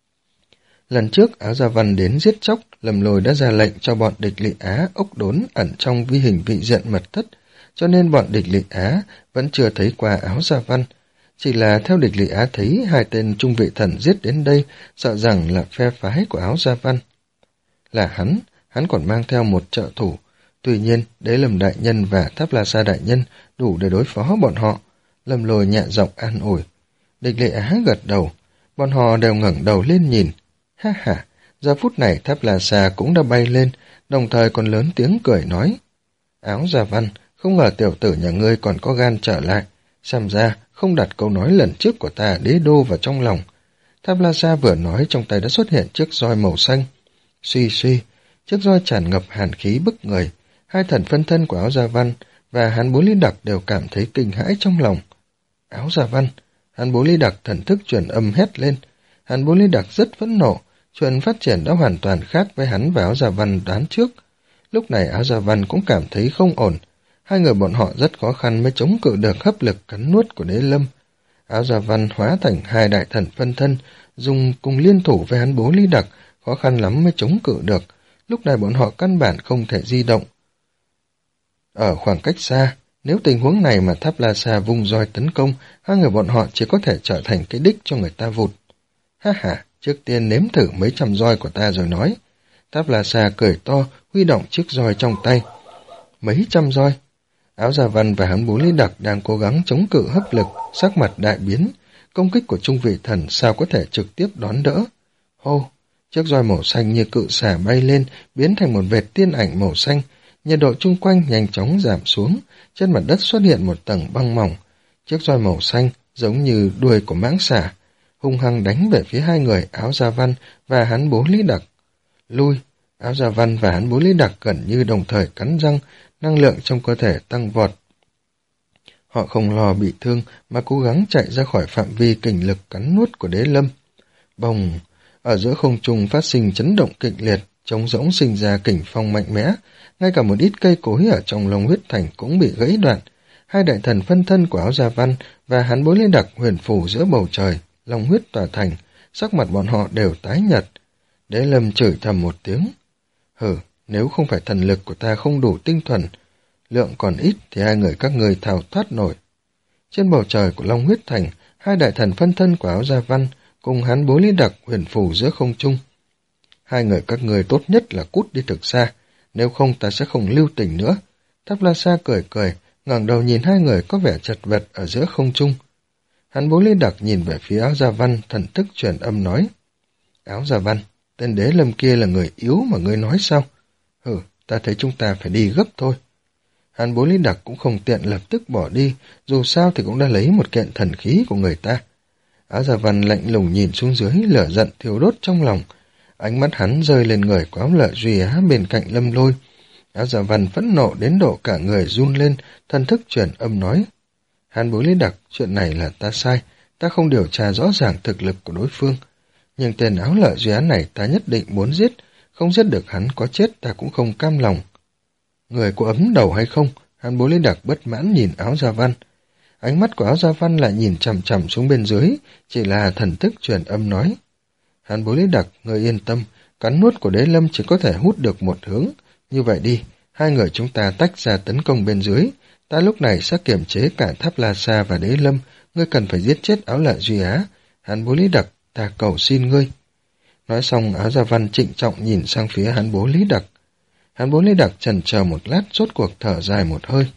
Lần trước Áo Gia Văn đến giết chóc, Lâm Lôi đã ra lệnh cho bọn địch Lị Á, Ốc Đốn ẩn trong vi hình vị diện mật thất, cho nên bọn địch Lị Á vẫn chưa thấy qua Áo Gia Văn. Chỉ là theo địch Lị Á thấy hai tên trung vị thần giết đến đây, sợ rằng là phe phái của Áo Gia Văn. Là hắn, hắn còn mang theo một trợ thủ. Tuy nhiên, Đế Lâm đại nhân và Tháp La Sa đại nhân đủ để đối phó bọn họ. Lâm Lôi nhẹ giọng an ủi. Địch Lị Á gật đầu, bọn họ đều ngẩng đầu lên nhìn. Ha ha, giờ phút này Tháp La Sa cũng đã bay lên, đồng thời còn lớn tiếng cười nói: Áo Gia Văn, không ngờ tiểu tử nhà ngươi còn có gan trở lại, xem ra không đặt câu nói lần trước của ta Đế Đô vào trong lòng. Tháp La Sa vừa nói, trong tay đã xuất hiện chiếc roi màu xanh. Suy suy, chiếc roi tràn ngập hàn khí bức người. Hai thần phân thân của Áo Gia Văn và Hán Bố Lý Đặc đều cảm thấy kinh hãi trong lòng. Áo Gia Văn, Hán Bố Lý Đặc thần thức truyền âm hét lên. Hán Bố Lý Đặc rất phẫn nộ, chuyện phát triển đã hoàn toàn khác với hắn và Áo Gia Văn đoán trước. Lúc này Áo Gia Văn cũng cảm thấy không ổn. Hai người bọn họ rất khó khăn mới chống cự được hấp lực cắn nuốt của Đế Lâm. Áo Gia Văn hóa thành hai đại thần phân thân, dùng cùng liên thủ với Hán Bố Lý Đặc, khó khăn lắm mới chống cự được. Lúc này bọn họ căn bản không thể di động. Ở khoảng cách xa, nếu tình huống này mà Tháp La Sa vung roi tấn công, hai người bọn họ chỉ có thể trở thành cái đích cho người ta vụt. Ha ha, trước tiên nếm thử mấy trăm roi của ta rồi nói. Tháp La Sa cười to, huy động chiếc roi trong tay. Mấy trăm roi. Áo Gia Văn và Hán Bố Lý Đặc đang cố gắng chống cự hấp lực, sắc mặt đại biến. Công kích của trung vị thần sao có thể trực tiếp đón đỡ. Hô, chiếc roi màu xanh như cự xả bay lên, biến thành một vệt tiên ảnh màu xanh. Nhiệt độ chung quanh nhanh chóng giảm xuống, trên mặt đất xuất hiện một tầng băng mỏng. Chiếc roi màu xanh giống như đuôi của mãng xả, hung hăng đánh về phía hai người Áo Gia Văn và Hán Bố Lý Đặc. Lui, Áo Gia Văn và Hán Bố Lý Đặc gần như đồng thời cắn răng, năng lượng trong cơ thể tăng vọt. Họ không lo bị thương mà cố gắng chạy ra khỏi phạm vi kình lực cắn nuốt của Đế Lâm. Bồng, ở giữa không trung phát sinh chấn động kịch liệt, trống rỗng sinh ra kình phong mạnh mẽ, ngay cả một ít cây cối ở trong Long Huyết Thành cũng bị gãy đoạn. Hai đại thần phân thân của Áo Gia Văn và Hán Bố Lý Đặc huyền phù giữa bầu trời, Long Huyết tỏa thành, sắc mặt bọn họ đều tái nhợt. Đế Lâm chửi thầm một tiếng. Hừ, nếu không phải thần lực của ta không đủ tinh thuần, lượng còn ít thì hai người các người thao thoát nổi. Trên bầu trời của Long Huyết Thành, hai đại thần phân thân của Áo Gia Văn cùng Hán Bố Lý Đặc huyền phù giữa không trung. Hai người các người tốt nhất là cút đi thực xa, nếu không ta sẽ không lưu tình nữa. Tháp La Sa cười cười, ngẩng đầu nhìn hai người có vẻ chật vật ở giữa không trung. Hán Bố Lý Đặc nhìn về phía Áo Gia Văn, thần thức truyền âm nói. Áo Gia Văn, tên Đế Lâm kia là người yếu mà ngươi nói sao? Hừ, ta thấy chúng ta phải đi gấp thôi. Hán Bố Lý Đặc cũng không tiện lập tức bỏ đi, dù sao thì cũng đã lấy một kiện thần khí của người ta. Áo Gia Văn lạnh lùng nhìn xuống dưới, lửa giận thiêu đốt trong lòng. Ánh mắt hắn rơi lên người của Áo Lợi Duy Á bên cạnh Lâm Lôi. Áo Gia Văn phẫn nộ đến độ cả người run lên, thần thức truyền âm nói. Hán Bố Lý Đặc, chuyện này là ta sai, ta không điều tra rõ ràng thực lực của đối phương. Nhưng tên Áo Lợi Duy Á này ta nhất định muốn giết, không giết được hắn có chết ta cũng không cam lòng. Người có ấm đầu hay không? Hán Bố Lý Đặc bất mãn nhìn Áo Gia Văn. Ánh mắt của Áo Gia Văn lại nhìn chằm chằm xuống bên dưới, chỉ là thần thức truyền âm nói. Hán Bố Lý Đặc, người yên tâm, cắn nuốt của Đế Lâm chỉ có thể hút được một hướng. Như vậy đi, hai người chúng ta tách ra tấn công bên dưới. Ta lúc này sẽ kiểm chế cả Tháp La Sa và Đế Lâm, ngươi cần phải giết chết Áo Lợi Duy Á. Hán Bố Lý Đặc, ta cầu xin ngươi. Nói xong, Áo Gia Văn trịnh trọng nhìn sang phía Hán Bố Lý Đặc. Hán Bố Lý Đặc chần chờ một lát, rốt cuộc thở dài một hơi.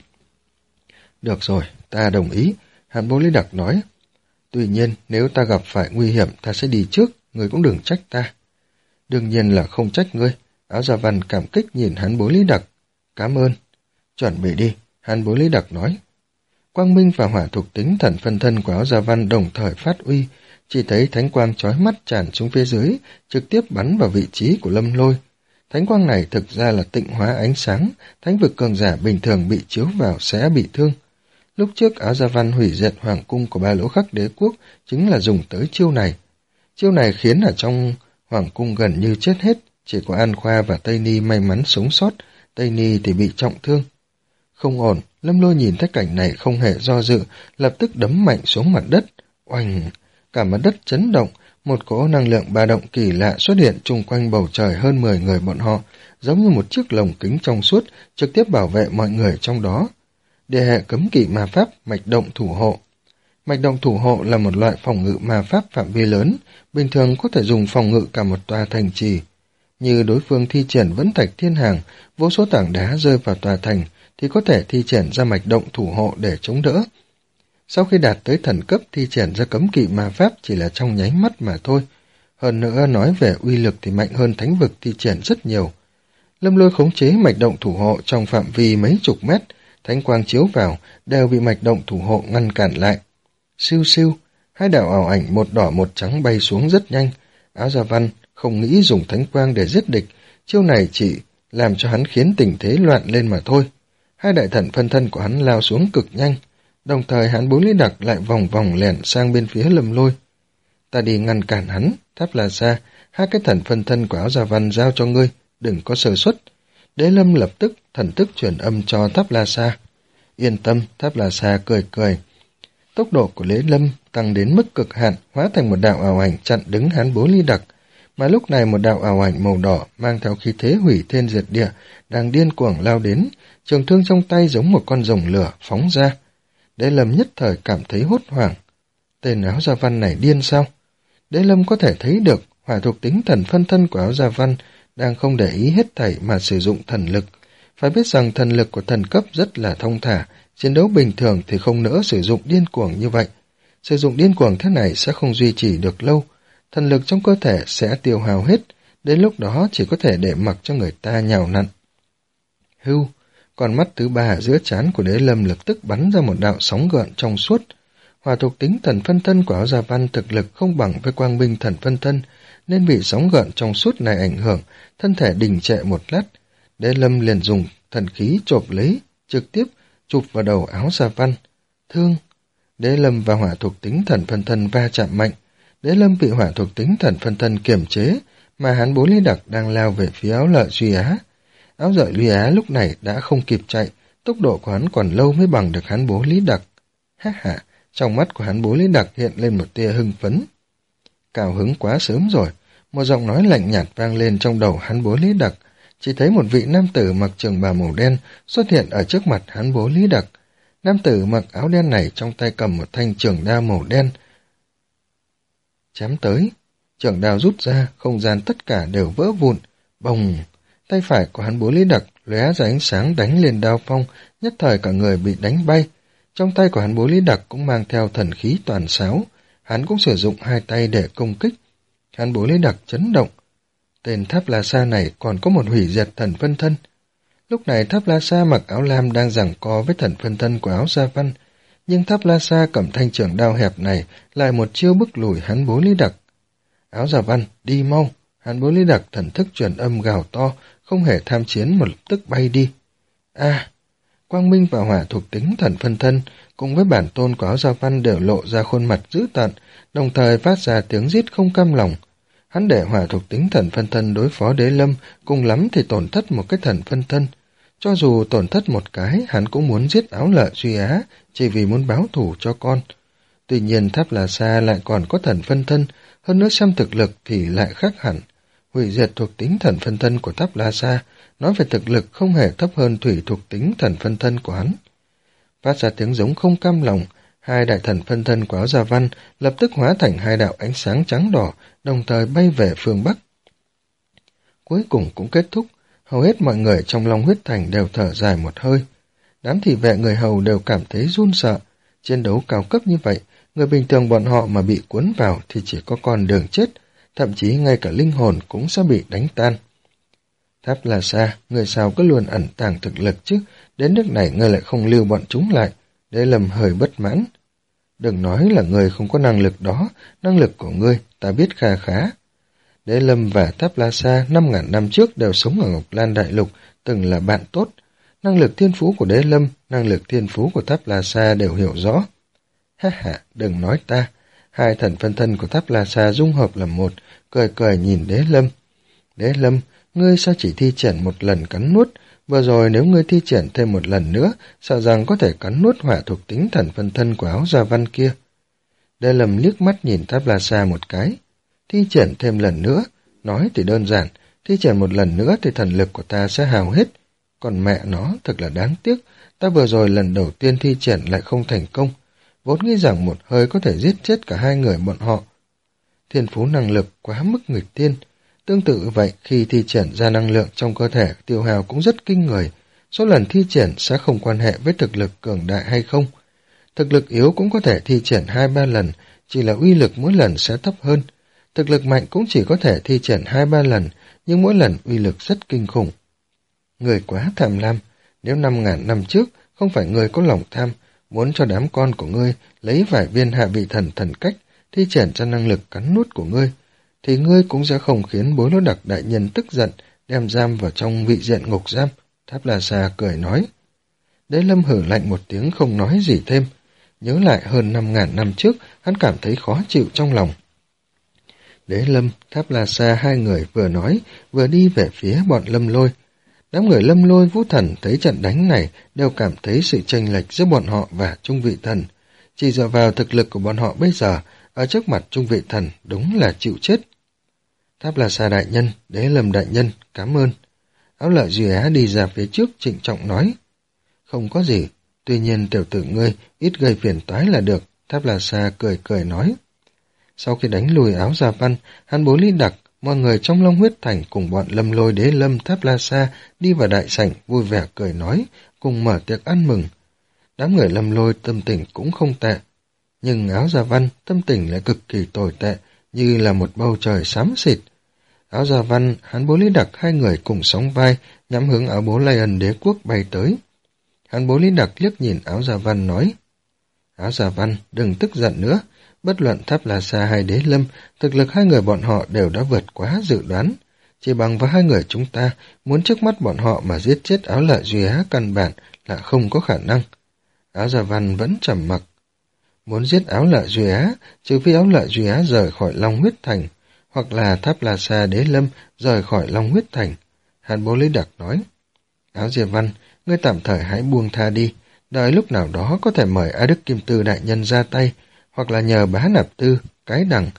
Được rồi, ta đồng ý, Hán Bố Lý Đặc nói. Tuy nhiên, nếu ta gặp phải nguy hiểm, ta sẽ đi trước, ngươi cũng đừng trách ta. Đương nhiên là không trách ngươi. Áo Gia Văn cảm kích nhìn Hán Bố Lý Đặc. Cảm ơn. Chuẩn bị đi, Hán Bố Lý Đặc nói. Quang minh và hỏa thuộc tính thần phân thân của Áo Gia Văn đồng thời phát uy, chỉ thấy thánh quang chói mắt tràn xuống phía dưới, trực tiếp bắn vào vị trí của Lâm Lôi. Thánh quang này thực ra là tịnh hóa ánh sáng, thánh vực cường giả bình thường bị chiếu vào sẽ bị thương. Lúc trước Áo Gia Văn hủy diệt hoàng cung của Ba Lỗ Khắc đế quốc chính là dùng tới chiêu này. Chiêu này khiến ở trong hoàng cung gần như chết hết, chỉ có An Khoa và Tây Ni may mắn sống sót, Tây Ni thì bị trọng thương. Không ổn, Lâm Lôi nhìn thấy cảnh này không hề do dự, lập tức đấm mạnh xuống mặt đất. Oanh! Cả mặt đất chấn động, một cỗ năng lượng ba động kỳ lạ xuất hiện chung quanh bầu trời hơn mười người bọn họ, giống như một chiếc lồng kính trong suốt, trực tiếp bảo vệ mọi người trong đó. Địa hệ cấm kỵ ma pháp, mạch động thủ hộ. Mạch động thủ hộ là một loại phòng ngự ma pháp phạm vi lớn, bình thường có thể dùng phòng ngự cả một tòa thành trì. Như đối phương thi triển Vẫn Thạch Thiên Hàng, vô số tảng đá rơi vào tòa thành, thì có thể thi triển ra mạch động thủ hộ để chống đỡ. Sau khi đạt tới thần cấp, thi triển ra cấm kỵ ma pháp chỉ là trong nháy mắt mà thôi. Hơn nữa, nói về uy lực thì mạnh hơn thánh vực thi triển rất nhiều. Lâm Lôi khống chế mạch động thủ hộ trong phạm vi mấy chục mét, thánh quang chiếu vào, đều bị mạch động thủ hộ ngăn cản lại. Siêu siêu, hai đạo ảo ảnh một đỏ một trắng bay xuống rất nhanh. Áo Gia Văn không nghĩ dùng thánh quang để giết địch, chiêu này chỉ làm cho hắn khiến tình thế loạn lên mà thôi. Hai đại thần phân thân của hắn lao xuống cực nhanh, đồng thời hắn Bố Lý Đặc lại vòng vòng lẻn sang bên phía Lâm Lôi. Ta đi ngăn cản hắn, Tháp La Sa, hai cái thần phân thân của Áo Gia Văn giao cho ngươi, đừng có sơ suất. Đế Lâm lập tức thần thức truyền âm cho Tháp La Sa. Yên tâm, Tháp La Sa cười cười. Tốc độ của Đế Lâm tăng đến mức cực hạn, hóa thành một đạo ảo ảnh chặn đứng hắn Bố Lý Đặc. Mà lúc này một đạo ảo ảnh màu đỏ mang theo khí thế hủy thiên diệt địa đang điên cuồng lao đến, trường thương trong tay giống một con rồng lửa phóng ra. Đế Lâm nhất thời cảm thấy hốt hoảng. Tên Áo Gia Văn này điên sao? Đế Lâm có thể thấy được hỏa thuộc tính thần phân thân của Áo Gia Văn đang không để ý hết thảy mà sử dụng thần lực. Phải biết rằng thần lực của thần cấp rất là thông thả, chiến đấu bình thường thì không nỡ sử dụng điên cuồng như vậy. Sử dụng điên cuồng thế này sẽ không duy trì được lâu, thần lực trong cơ thể sẽ tiêu hao hết, đến lúc đó chỉ có thể để mặc cho người ta nhào nặn. Hưu, con mắt thứ ba giữa trán của Đế Lâm lập tức bắn ra một đạo sóng gợn trong suốt. Hỏa thuộc tính thần phân thân của Áo Gia Văn thực lực không bằng với quang minh thần phân thân, nên bị sóng gợn trong suốt này ảnh hưởng, thân thể đình trệ một lát. Đế Lâm liền dùng thần khí chộp lấy, trực tiếp chụp vào đầu Áo Gia Văn. Thương! Đế Lâm và hỏa thuộc tính thần phân thân va chạm mạnh. Đế Lâm bị hỏa thuộc tính thần phân thân kiềm chế, mà hắn Bố Lý Đặc đang lao về phía Áo Lợi Duy Á. Áo Lợi Duy Á lúc này đã không kịp chạy, tốc độ của hắn còn lâu mới bằng được hắn Bố Lý Đặc. Ha ha, trong mắt của hắn Bố Lý Đặc hiện lên một tia hưng phấn. Cao hứng quá sớm rồi, một giọng nói lạnh nhạt vang lên trong đầu hắn Bố Lý Đặc. Chỉ thấy một vị nam tử mặc trường bào màu đen xuất hiện ở trước mặt hắn Bố Lý Đặc. Nam tử mặc áo đen này trong tay cầm một thanh trường đao màu đen. Chém tới, trường đao rút ra, không gian tất cả đều vỡ vụn. Bồng! Tay phải của hắn Bố Lý Đặc lóe ra ánh sáng đánh lên đao phong, nhất thời cả người bị đánh bay. Trong tay của hắn Bố Lý Đặc cũng mang theo thần khí toàn sáo, hắn cũng sử dụng hai tay để công kích. Hắn Bố Lý Đặc chấn động. Tên Tháp La Sa này còn có một hủy diệt thần phân thân. Lúc này Tháp La Sa mặc áo lam đang giằng co với thần phân thân của Áo Gia Văn, nhưng Tháp La Sa cầm thanh trường đao hẹp này lại một chiêu bức lùi hắn Bố Lý Đặc. Áo Gia Văn, đi mau! Hắn Bố Lý Đặc thần thức truyền âm gào to, không hề tham chiến một lập tức bay đi. A! Quang Minh và hỏa thuộc tính thần phân thân cùng với bản tôn của Áo Gia Văn đều lộ ra khuôn mặt dữ tợn, đồng thời phát ra tiếng rít không cam lòng. Hắn để hỏa thuộc tính thần phân thân đối phó Đế Lâm, cùng lắm thì tổn thất một cái thần phân thân. Cho dù tổn thất một cái, hắn cũng muốn giết Áo Lợi Duy Á, chỉ vì muốn báo thù cho con. Tuy nhiên Tháp La Sa lại còn có thần phân thân, hơn nữa xem thực lực thì lại khác hẳn. Hủy diệt thuộc tính thần phân thân của Tháp La Sa, nói về thực lực không hề thấp hơn thủy thuộc tính thần phân thân của hắn. Phát ra tiếng giống không cam lòng, hai đại thần phân thân của Áo Gia Văn lập tức hóa thành hai đạo ánh sáng trắng đỏ, đồng thời bay về phương Bắc. Cuối cùng cũng kết thúc, hầu hết mọi người trong Long Huyết Thành đều thở dài một hơi. Đám thị vệ người hầu đều cảm thấy run sợ. Chiến đấu cao cấp như vậy, người bình thường bọn họ mà bị cuốn vào thì chỉ có con đường chết, thậm chí ngay cả linh hồn cũng sẽ bị đánh tan. Tháp La Sa, người sao cứ luôn ẩn tàng thực lực chứ, đến nước này ngươi lại không lưu bọn chúng lại. Đế Lâm hơi bất mãn. Đừng nói là ngươi không có năng lực đó, năng lực của ngươi ta biết kha khá. Đế Lâm và Tháp La Sa năm ngàn năm trước đều sống ở Ngọc Lan Đại Lục, từng là bạn tốt. Năng lực thiên phú của Đế Lâm, năng lực thiên phú của Tháp La Sa đều hiểu rõ. Ha ha, đừng nói ta. Hai thần phân thân của Tháp La Sa dung hợp làm một, cười cười nhìn Đế Lâm. Đế Lâm, ngươi sao chỉ thi triển một lần cắn nuốt? Vừa rồi nếu ngươi thi triển thêm một lần nữa, sợ rằng có thể cắn nuốt hỏa thuộc tính thần phân thân của Áo Gia Văn kia. Đế Lâm liếc mắt nhìn Tháp La Sa một cái. Thi triển thêm lần nữa, nói thì đơn giản, thi triển một lần nữa thì thần lực của ta sẽ hao hết. Còn mẹ nó thật là đáng tiếc, ta vừa rồi lần đầu tiên thi triển lại không thành công. Vốn nghĩ rằng một hơi có thể giết chết cả hai người bọn họ. Thiên phú năng lực quá mức nghịch tiên. Tương tự vậy, khi thi triển ra năng lượng trong cơ thể tiêu hao cũng rất kinh người. Số lần thi triển sẽ không quan hệ với thực lực cường đại hay không. Thực lực yếu cũng có thể thi triển hai ba lần, chỉ là uy lực mỗi lần sẽ thấp hơn. Thực lực mạnh cũng chỉ có thể thi triển hai ba lần, nhưng mỗi lần uy lực rất kinh khủng. Người quá tham lam, nếu năm ngàn năm trước không phải người có lòng tham, muốn cho đám con của ngươi lấy vài viên hạ vị thần thần cách, thi triển cho năng lực cắn nuốt của ngươi, thì ngươi cũng sẽ không khiến Bối Lỗ Đặc đại nhân tức giận, đem giam vào trong vị diện ngục giam. Tháp La Sa cười nói. Đế Lâm hử lạnh một tiếng không nói gì thêm. Nhớ lại hơn năm ngàn năm trước, hắn cảm thấy khó chịu trong lòng. Đế Lâm, Tháp La Sa hai người vừa nói, vừa đi về phía bọn Lâm Lôi. Đám người Lâm Lôi Vũ Thần thấy trận đánh này đều cảm thấy sự chênh lệch giữa bọn họ và Trung Vị Thần. Chỉ dựa vào thực lực của bọn họ bây giờ, ở trước mặt Trung Vị Thần đúng là chịu chết. Tháp La Sa đại nhân, Đế Lâm đại nhân, cảm ơn. Áo Lợi Duy Á đi ra phía trước trịnh trọng nói. Không có gì, tuy nhiên tiểu tử ngươi ít gây phiền toái là được, Tháp La Sa cười cười nói. Sau khi đánh lùi Áo Gia Văn, hắn Bố Lý Đặc, mọi người trong Long Huyết Thành cùng bọn Lâm Lôi Đế Lâm Tháp La Sa đi vào đại sảnh vui vẻ cười nói, cùng mở tiệc ăn mừng. Đám người Lâm Lôi tâm tình cũng không tệ, nhưng Áo Gia Văn tâm tình lại cực kỳ tồi tệ, như là một bầu trời xám xịt. Áo Gia Văn, hắn Bố Lý Đặc hai người cùng sóng vai, nhắm hướng Áo Bố Lai Ân đế quốc bay tới. Hắn Bố Lý Đặc liếc nhìn Áo Gia Văn nói, Áo Gia Văn, đừng tức giận nữa. Bất luận Tháp La Sa hay Đế Lâm, thực lực hai người bọn họ đều đã vượt quá dự đoán. Chỉ bằng vào hai người chúng ta, muốn trước mắt bọn họ mà giết chết Áo Lợi Duy Á căn bản là không có khả năng. Áo Gia Văn vẫn trầm mặc. Muốn giết Áo Lợi Duy Á, trừ phi Áo Lợi Duy Á rời khỏi Long Huyết Thành, hoặc là Tháp La Sa Đế Lâm rời khỏi Long Huyết Thành. Hàn Bố Lý Đặc nói, Áo Gia Văn, ngươi tạm thời hãy buông tha đi, đợi lúc nào đó có thể mời A Đức Kim Tư đại nhân ra tay, hoặc là nhờ Bá Nạp Tư, Cái Đằng,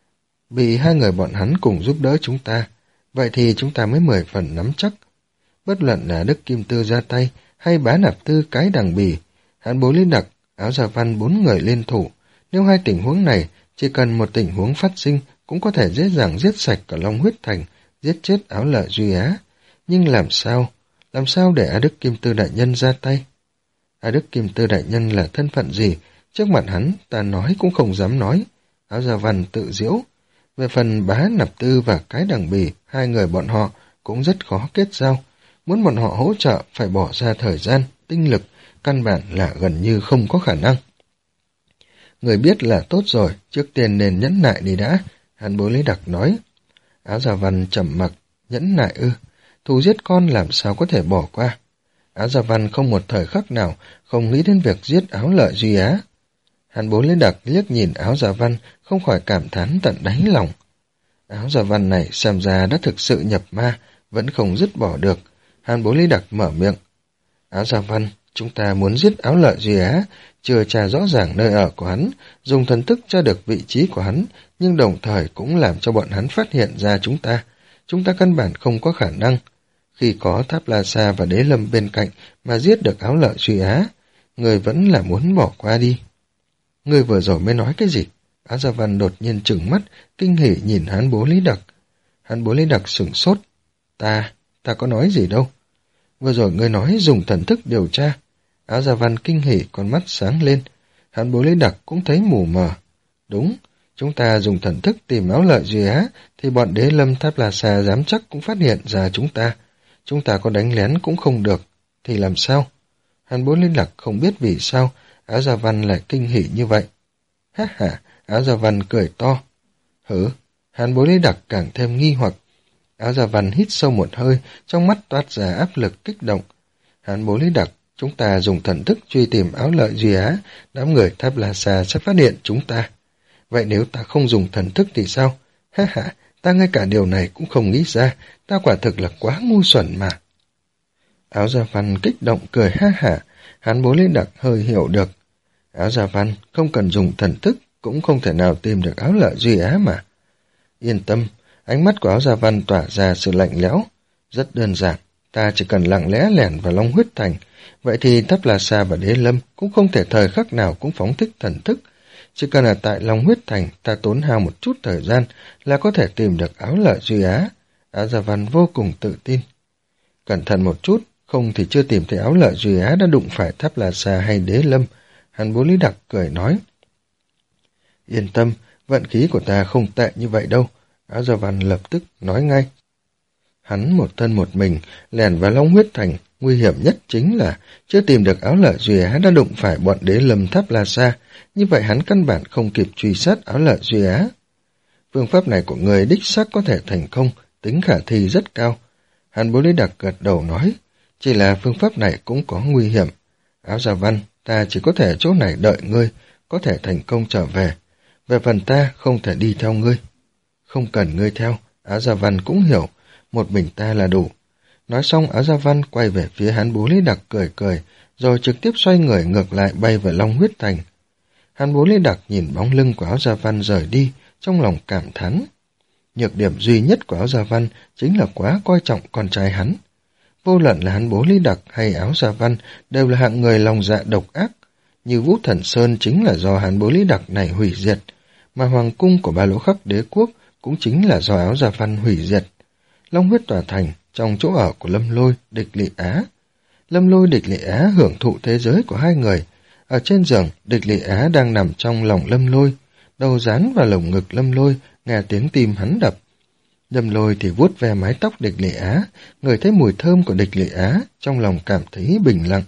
bị hai người bọn hắn cùng giúp đỡ chúng ta, vậy thì chúng ta mới mười phần nắm chắc. Bất luận là Đức Kim Tư ra tay, hay Bá Nạp Tư, Cái Đằng bì, Hàn Bố Lý Đặc, Áo Gia Văn bốn người liên thủ, nếu hai tình huống này, chỉ cần một tình huống phát sinh, cũng có thể dễ dàng giết sạch cả Long Huyết Thành, giết chết Áo Lợi Duy Á. Nhưng làm sao, làm sao để A Đức Kim Tư đại nhân ra tay? A Đức Kim Tư đại nhân là thân phận gì? Trước mặt hắn, ta nói cũng không dám nói. Áo Gia Văn tự giễu. Về phần Bá Nạp Tư và Cái Đằng bì, hai người bọn họ cũng rất khó kết giao. Muốn bọn họ hỗ trợ phải bỏ ra thời gian, tinh lực, căn bản là gần như không có khả năng. Người biết là tốt rồi, trước tiên nên nhẫn nại đi đã, Hàn Bố Lý Đặc nói. Áo Gia Văn trầm mặc, nhẫn nại ư, thù giết con làm sao có thể bỏ qua. Áo Gia Văn không một thời khắc nào không nghĩ đến việc giết Áo Lợi Duy Á. Hàn Bố Lý Đặc liếc nhìn Áo Gia Văn, không khỏi cảm thán tận đáy lòng. Áo Gia Văn này xem ra đã thực sự nhập ma, vẫn không dứt bỏ được. Hàn Bố Lý Đặc mở miệng. Áo Gia Văn, chúng ta muốn giết Áo Lợi Duy Á, chưa tra rõ ràng nơi ở của hắn, dùng thần thức tra được vị trí của hắn, nhưng đồng thời cũng làm cho bọn hắn phát hiện ra chúng ta. Chúng ta căn bản không có khả năng. Khi có Tháp La Sa và Đế Lâm bên cạnh mà giết được Áo Lợi Duy Á, người vẫn là muốn bỏ qua đi. Người vừa rồi mới nói cái gì? Áo Gia Văn đột nhiên trừng mắt, kinh hỉ nhìn Hán Bố Lý Đặc. Hán Bố Lý Đặc sửng sốt. Ta, ta có nói gì đâu. Vừa rồi ngươi nói dùng thần thức điều tra. Áo Gia Văn kinh hỉ, con mắt sáng lên. Hán Bố Lý Đặc cũng thấy mù mờ. Đúng, chúng ta dùng thần thức tìm Áo Lợi Duy Á, thì bọn Đế Lâm Tháp La Sa dám chắc cũng phát hiện ra chúng ta. Chúng ta có đánh lén cũng không được, thì làm sao? Hán Bố Lý Đặc không biết vì sao Áo Gia Văn lại kinh hỉ như vậy. Ha ha, Áo Gia Văn cười to. Hử, Hàn Bối Lý Đặc càng thêm nghi hoặc. Áo Da Văn hít sâu một hơi, trong mắt toát ra áp lực kích động. Hàn Bối Lý Đặc, chúng ta dùng thần thức truy tìm Áo Lợi Duy Á, đám người Tháp La Sa sẽ phát hiện chúng ta. Vậy nếu ta không dùng thần thức thì sao? Ha ha, ta ngay cả điều này cũng không nghĩ ra, ta quả thực là quá ngu xuẩn mà. Áo Da Văn kích động cười ha hả, Hàn Bối Lý Đặc hơi hiểu được. Áo Da Văn không cần dùng thần thức, cũng không thể nào tìm được Áo Lợi Duy Á mà. Yên tâm, ánh mắt của Áo Da Văn tỏa ra sự lạnh lẽo. Rất đơn giản, ta chỉ cần lặng lẽ lẻn vào Long Huyết Thành, vậy thì Tháp La Sa và Đế Lâm cũng không thể thời khắc nào cũng phóng thích thần thức. Chỉ cần ở tại Long Huyết Thành, ta tốn hao một chút thời gian là có thể tìm được Áo Lợi Duy Á. Áo Da Văn vô cùng tự tin. Cẩn thận một chút, không thì chưa tìm thấy Áo Lợi Duy Á đã đụng phải Tháp La Sa hay Đế Lâm. Hàn Bối Lý Đặc cười nói. Yên tâm, vận khí của ta không tệ như vậy đâu. Áo Da Văn lập tức nói ngay. Hắn một thân một mình, lẻn vào Long Huyết Thành, nguy hiểm nhất chính là chưa tìm được Áo Lợi Duy Á đã đụng phải bọn Đế Lâm Tháp La Sa, như vậy hắn căn bản không kịp truy sát Áo Lợi Duy Á. Phương pháp này của người đích xác có thể thành công, tính khả thi rất cao. Hàn Bối Lý Đặc gật đầu nói, chỉ là phương pháp này cũng có nguy hiểm. Áo Da Văn, ta chỉ có thể ở chỗ này đợi ngươi, có thể thành công trở về. Về phần ta không thể đi theo ngươi. Không cần ngươi theo, Áo Da Văn cũng hiểu, một mình ta là đủ. Nói xong Áo Da Văn quay về phía Hàn Bối Lý Đặc cười cười, rồi trực tiếp xoay người ngược lại bay về Long Huyết Thành. Hàn Bối Lý Đặc nhìn bóng lưng của Áo Da Văn rời đi, trong lòng cảm thán. Nhược điểm duy nhất của Áo Da Văn chính là quá coi trọng con trai hắn. Vô luận là Hàn Bối Lý Đặc hay Áo Da Văn đều là hạng người lòng dạ độc ác. Như Vũ Thần Sơn chính là do Hàn Bối Lý Đặc này hủy diệt, mà Hoàng cung của Ba Lỗ Khắc Đế Quốc cũng chính là do Áo Da Văn hủy diệt. Long Huyết Tòa Thành, trong chỗ ở của Lâm Lôi, Địch Lị Á. Lâm Lôi, Địch Lị Á hưởng thụ thế giới của hai người. Ở trên giường, Địch Lị Á đang nằm trong lòng Lâm Lôi, đầu dán vào lồng ngực Lâm Lôi, nghe tiếng tim hắn đập. Lâm Lôi thì vuốt ve mái tóc Địch Lị Á, ngửi thấy mùi thơm của Địch Lị Á, trong lòng cảm thấy bình lặng.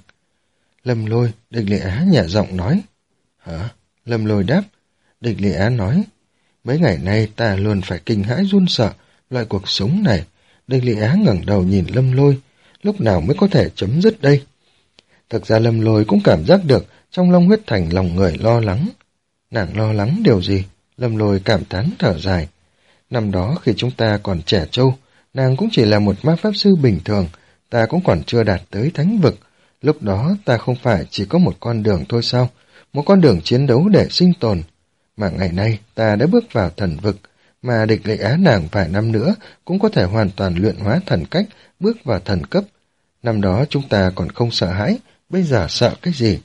Lâm Lôi, Địch Lị Á nhẹ giọng nói. Hả? Lâm Lôi đáp. Địch Lị Á nói, mấy ngày nay ta luôn phải kinh hãi run sợ loại cuộc sống này. Địch Lị Á ngẩng đầu nhìn Lâm Lôi, lúc nào mới có thể chấm dứt đây? Thực ra Lâm Lôi cũng cảm giác được trong Long Huyết Thành lòng người lo lắng. Nàng lo lắng điều gì? Lâm Lôi cảm thán thở dài. Năm đó khi chúng ta còn trẻ trâu, nàng cũng chỉ là một ma pháp sư bình thường, ta cũng còn chưa đạt tới thánh vực. Lúc đó ta không phải chỉ có một con đường thôi sao? Một con đường chiến đấu để sinh tồn. Mà ngày nay ta đã bước vào thần vực, mà Địch Lị Á nàng vài năm nữa cũng có thể hoàn toàn luyện hóa thần cách, bước vào thần cấp. Năm đó chúng ta còn không sợ hãi, bây giờ sợ cái gì?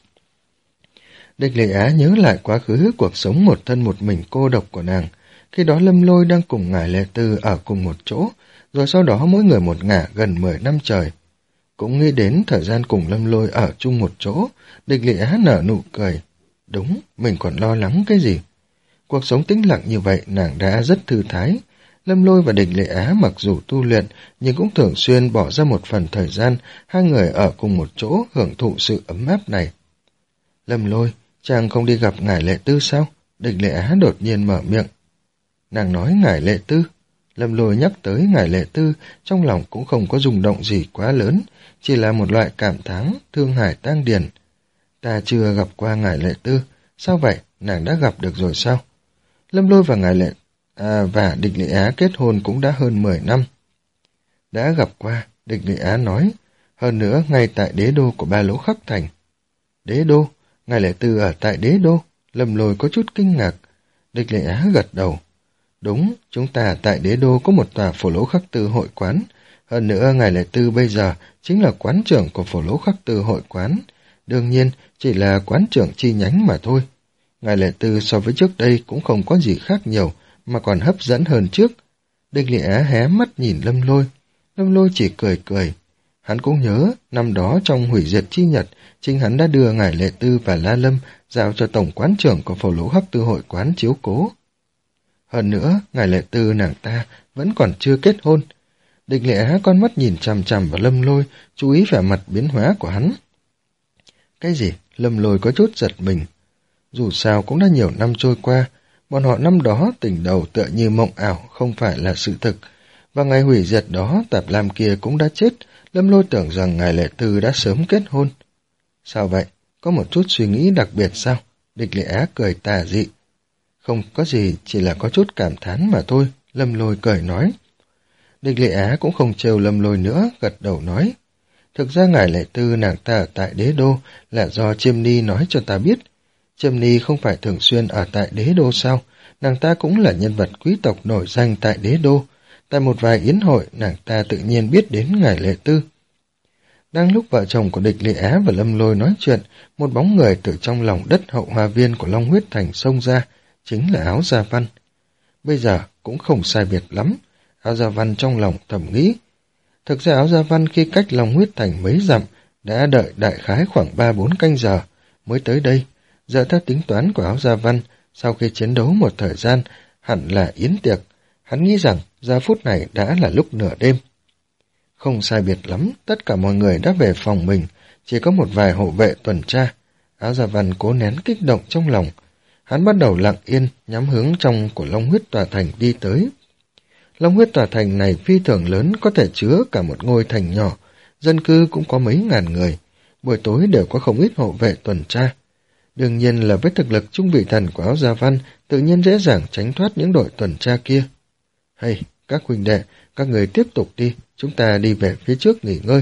Địch Lị Á nhớ lại quá khứ cuộc sống một thân một mình cô độc của nàng. Khi đó Lâm Lôi đang cùng ngài Lệ Tư ở cùng một chỗ, rồi sau đó mỗi người một ngả gần mười năm trời. Cũng nghĩ đến thời gian cùng Lâm Lôi ở chung một chỗ, Địch Lị Á nở nụ cười. Đúng, mình còn lo lắng cái gì? Cuộc sống tĩnh lặng như vậy nàng đã rất thư thái. Lâm Lôi và Địch Lị Á mặc dù tu luyện, nhưng cũng thường xuyên bỏ ra một phần thời gian hai người ở cùng một chỗ hưởng thụ sự ấm áp này. Lâm Lôi, chàng không đi gặp ngài Lệ Tư sao? Địch Lị Á đột nhiên mở miệng. Nàng nói ngài Lệ Tư. Lâm Lôi nhắc tới ngài Lệ Tư, trong lòng cũng không có rung động gì quá lớn, chỉ là một loại cảm thán, thương hải tang điền. Ta chưa gặp qua ngài Lệ Tư, sao vậy, nàng đã gặp được rồi sao? Lâm Lôi và ngài Lệ à, và Địch Lị Á kết hôn cũng đã hơn mười năm. Đã gặp qua, Địch Lị Á nói, hơn nữa ngay tại đế đô của Ba Lỗ Khắc Thành. Đế đô? Ngài Lệ Tư ở tại đế đô? Lâm Lôi có chút kinh ngạc. Địch Lị Á gật đầu. Đúng, chúng ta tại đế đô có một tòa Phổ Lỗ Khắc Tư hội quán. Hơn nữa ngài Lệ Tư bây giờ chính là quán trưởng của Phổ Lỗ Khắc Tư hội quán. Đương nhiên, chỉ là quán trưởng chi nhánh mà thôi. Ngài Lệ Tư so với trước đây cũng không có gì khác nhiều, mà còn hấp dẫn hơn trước. Địch Lị Á hé mắt nhìn Lâm Lôi. Lâm Lôi chỉ cười cười. Hắn cũng nhớ, năm đó trong hủy diệt chi nhật, chính hắn đã đưa ngài Lệ Tư và La Lâm giao cho tổng quán trưởng của Phổ Lỗ Khắc Tư hội quán chiếu cố. Hơn nữa, ngài Lệ Tư nàng ta vẫn còn chưa kết hôn. Địch Lị Á con mắt nhìn chằm chằm vào Lâm Lôi, chú ý vẻ mặt biến hóa của hắn. Cái gì? Lâm Lôi có chút giật mình. Dù sao cũng đã nhiều năm trôi qua, Bọn họ năm đó tỉnh đầu tựa như mộng ảo, không phải là sự thực. Và ngày hủy diệt đó, Tạp Lam kia cũng đã chết. Lâm Lôi tưởng rằng ngài Lệ Tư đã sớm kết hôn. Sao vậy? Có một chút suy nghĩ đặc biệt sao? Địch Lệ Á cười tà dị. Không có gì, chỉ là có chút cảm thán mà thôi, Lâm Lôi cười nói. Địch Lệ Á cũng không trêu Lâm Lôi nữa, gật đầu nói. Thực ra ngài Lệ Tư nàng ta ở tại đế đô là do Chiêm Ni nói cho ta biết. Chiêm Ni không phải thường xuyên ở tại đế đô sao? Nàng ta cũng là nhân vật quý tộc nổi danh tại đế đô. Tại một vài yến hội, nàng ta tự nhiên biết đến ngài Lệ Tư. Đang lúc vợ chồng của Địch Lệ Á và Lâm Lôi nói chuyện, một bóng người từ trong lòng đất hậu hoa viên của Long Huyết Thành xông ra, chính là Áo Gia Văn. Bây giờ cũng không sai biệt lắm, Áo Gia Văn trong lòng thầm nghĩ. Thực ra Áo Gia Văn khi cách Long Huyết Thành mấy dặm, đã đợi đại khái khoảng ba bốn canh giờ, mới tới đây. Giờ theo tính toán của Áo Gia Văn, sau khi chiến đấu một thời gian, hẳn là yến tiệc. Hắn nghĩ rằng giờ phút này đã là lúc nửa đêm. Không sai biệt lắm, tất cả mọi người đã về phòng mình, chỉ có một vài hộ vệ tuần tra. Áo Gia Văn cố nén kích động trong lòng. Hắn bắt đầu lặng yên, nhắm hướng trong của Long Huyết Tòa Thành đi tới. Long Huyết Tòa Thành này phi thường lớn, có thể chứa cả một ngôi thành nhỏ, dân cư cũng có mấy ngàn người. Buổi tối đều có không ít hộ vệ tuần tra. Đương nhiên là với thực lực trung vị thần của Áo Gia Văn, tự nhiên dễ dàng tránh thoát những đội tuần tra kia. Hay, các huynh đệ, các người tiếp tục đi, chúng ta đi về phía trước nghỉ ngơi.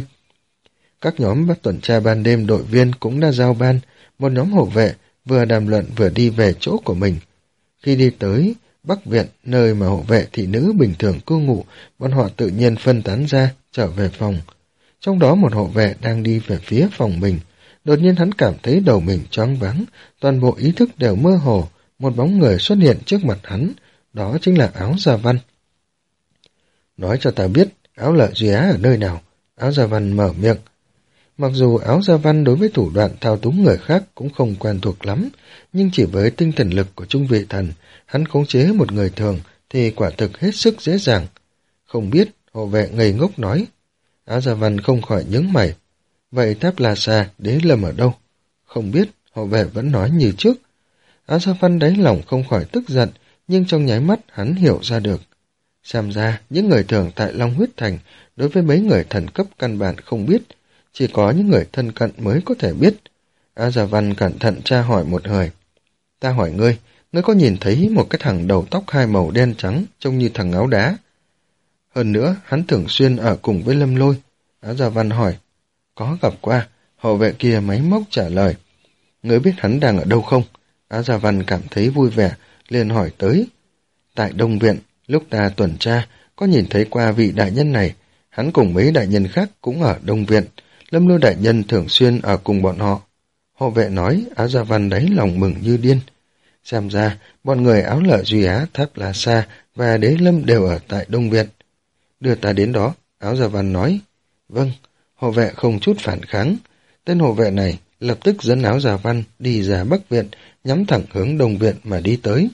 Các nhóm bắt tuần tra ban đêm đội viên cũng đã giao ban, một nhóm hộ vệ vừa đàm luận vừa đi về chỗ của mình. Khi đi tới Bắc Viện, nơi mà hộ vệ thị nữ bình thường cư ngụ, bọn họ tự nhiên phân tán ra, trở về phòng. Trong đó một hộ vệ đang đi về phía phòng mình. Đột nhiên hắn cảm thấy đầu mình choáng váng, toàn bộ ý thức đều mơ hồ, một bóng người xuất hiện trước mặt hắn, đó chính là Áo Gia Văn. Nói cho ta biết, Áo Lợi Duy Á ở nơi nào? Áo Gia Văn mở miệng. Mặc dù Áo Gia Văn đối với thủ đoạn thao túng người khác cũng không quen thuộc lắm, nhưng chỉ với tinh thần lực của trung vị thần, hắn khống chế một người thường thì quả thực hết sức dễ dàng. Không biết, hộ vệ ngây ngốc nói. Áo Gia Văn không khỏi nhướng mày. Vậy Tháp La Sa, Đế Lâm ở đâu? Không biết, hộ vệ vẫn nói như trước. Áo Gia Văn đáy lòng không khỏi tức giận, nhưng trong nháy mắt hắn hiểu ra được. Xem ra, những người thường tại Long Huyết Thành, đối với mấy người thần cấp căn bản không biết, chỉ có những người thân cận mới có thể biết. Áo Gia Văn cẩn thận tra hỏi một hơi. Ta hỏi ngươi, ngươi có nhìn thấy một cái thằng đầu tóc hai màu đen trắng, trông như thằng áo đá? Hơn nữa, hắn thường xuyên ở cùng với Lâm Lôi. Áo Gia Văn hỏi. Có gặp qua, hộ vệ kia máy móc trả lời. Ngươi biết hắn đang ở đâu không? Áo Gia Văn cảm thấy vui vẻ, liền hỏi tới. Tại Đông Viện, lúc ta tuần tra, có nhìn thấy qua vị đại nhân này, hắn cùng mấy đại nhân khác cũng ở Đông Viện. Lâm Lôi đại nhân thường xuyên ở cùng bọn họ. Hộ vệ nói. Áo Gia Văn đáy lòng mừng như điên. Xem ra, bọn người Áo Lợi Duy Á, Tháp La Sa và Đế Lâm đều ở tại Đông Viện. Đưa ta đến đó, Áo Gia Văn nói. Vâng, hộ vệ không chút phản kháng. Tên hộ vệ này lập tức dẫn Áo Gia Văn đi ra Bắc Viện, nhắm thẳng hướng Đông Viện mà đi tới.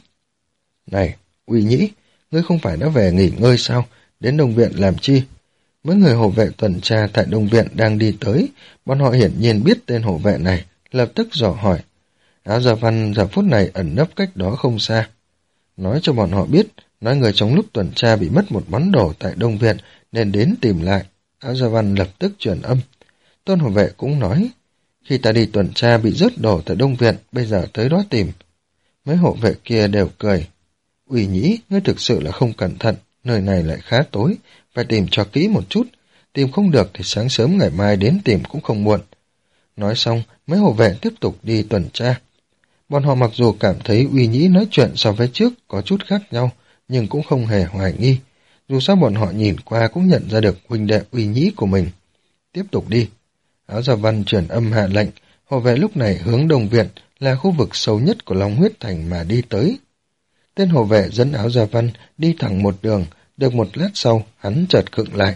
Này, Uy Nhĩ, ngươi không phải đã về nghỉ ngơi sao? Đến Đông Viện làm chi? Mấy người hộ vệ tuần tra tại Đông Viện đang đi tới, bọn họ hiển nhiên biết tên hộ vệ này, lập tức dò hỏi. Áo Gia Văn giờ phút này ẩn nấp cách đó không xa. Nói cho bọn họ biết, nói người trong lúc tuần tra bị mất một món đồ tại Đông Viện nên đến tìm lại. Áo Gia Văn lập tức truyền âm. Tôn hộ vệ cũng nói, khi ta đi tuần tra bị rớt đồ tại Đông Viện, bây giờ tới đó tìm. Mấy hộ vệ kia đều cười. Uy Nhĩ, ngươi thực sự là không cẩn thận, nơi này lại khá tối, phải tìm cho kỹ một chút. Tìm không được thì sáng sớm ngày mai đến tìm cũng không muộn. Nói xong, mấy hộ vệ tiếp tục đi tuần tra. Bọn họ mặc dù cảm thấy Uy Nhĩ nói chuyện so với trước có chút khác nhau, nhưng cũng không hề hoài nghi. Dù sao bọn họ nhìn qua cũng nhận ra được huynh đệ Uy Nhĩ của mình. Tiếp tục đi. Áo Gia Văn truyền âm hạ lệnh, hộ vệ lúc này hướng Đông Viện là khu vực sâu nhất của Long Huyết Thành mà đi tới. Tên hộ vệ dẫn Áo Gia Văn đi thẳng một đường, được một lát sau hắn chợt khựng lại.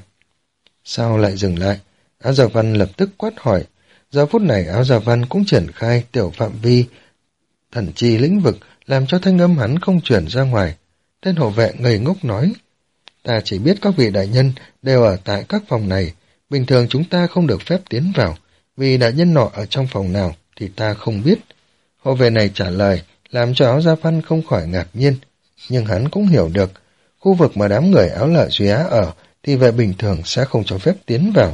Sao lại dừng lại? Áo Gia Văn lập tức quát hỏi. Giờ phút này Áo Gia Văn cũng triển khai tiểu phạm vi thần chi lĩnh vực, làm cho thanh âm hắn không chuyển ra ngoài. Tên hộ vệ ngây ngốc nói. Ta chỉ biết các vị đại nhân đều ở tại các phòng này, bình thường chúng ta không được phép tiến vào, vì đại nhân nọ ở trong phòng nào thì ta không biết. Hộ vệ này trả lời làm cho Áo Gia Văn không khỏi ngạc nhiên. Nhưng hắn cũng hiểu được, khu vực mà đám người Áo Lợi Duy Á ở thì về bình thường sẽ không cho phép tiến vào.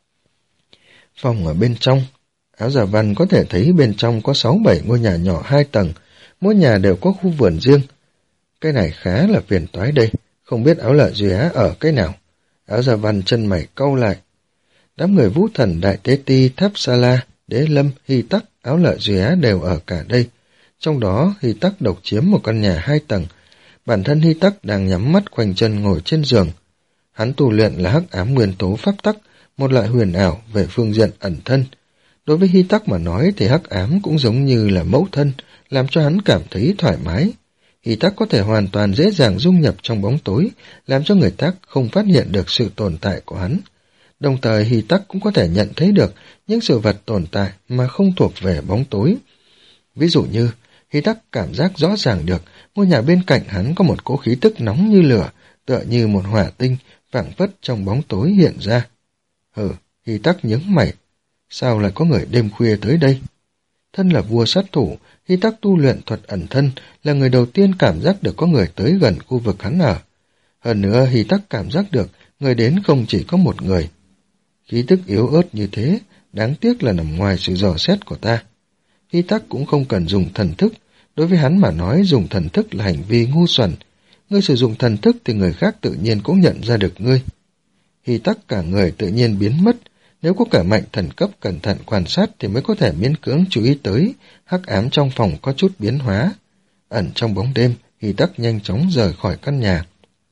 Phòng ở bên trong, Áo Gia Văn có thể thấy bên trong có sáu bảy ngôi nhà nhỏ hai tầng, mỗi nhà đều có khu vườn riêng. Cái này khá là phiền toái đây, không biết Áo Lợi Duy Á ở cái nào. Áo Gia Văn chân mày cau lại. Đám người Vũ Thần, Đại Tế Ti, Tháp Sa La, Đế Lâm, Hy Tắc, Áo Lợi Duy Á đều ở cả đây. Trong đó Hy Tắc độc chiếm một căn nhà hai tầng. Bản thân Hy Tắc đang nhắm mắt khoanh chân ngồi trên giường. Hắn tu luyện là hắc ám nguyên tố pháp tắc, một loại huyền ảo về phương diện ẩn thân. Đối với Hy Tắc mà nói thì hắc ám cũng giống như là mẫu thân, làm cho hắn cảm thấy thoải mái. Hy Tắc có thể hoàn toàn dễ dàng dung nhập trong bóng tối, làm cho người khác không phát hiện được sự tồn tại của hắn. Đồng thời Hy Tắc cũng có thể nhận thấy được những sự vật tồn tại mà không thuộc về bóng tối. Ví dụ như, Hy Tắc cảm giác rõ ràng được ngôi nhà bên cạnh hắn có một cỗ khí tức nóng như lửa, tựa như một hỏa tinh, phảng phất trong bóng tối hiện ra. Hừ, Hy Tắc nhướng mày. Sao lại có người đêm khuya tới đây? Thân là vua sát thủ, Hy Tắc tu luyện thuật ẩn thân, là người đầu tiên cảm giác được có người tới gần khu vực hắn ở. Hơn nữa Hy Tắc cảm giác được người đến không chỉ có một người. Khí tức yếu ớt như thế, đáng tiếc là nằm ngoài sự dò xét của ta. Hy Tắc cũng không cần dùng thần thức, đối với hắn mà nói dùng thần thức là hành vi ngu xuẩn. Ngươi sử dụng thần thức thì người khác tự nhiên cũng nhận ra được ngươi. Hy Tắc cả người tự nhiên biến mất, nếu có cả mạnh thần cấp cẩn thận quan sát thì mới có thể miễn cưỡng chú ý tới, hắc ám trong phòng có chút biến hóa. Ẩn trong bóng đêm, Hy Tắc nhanh chóng rời khỏi căn nhà.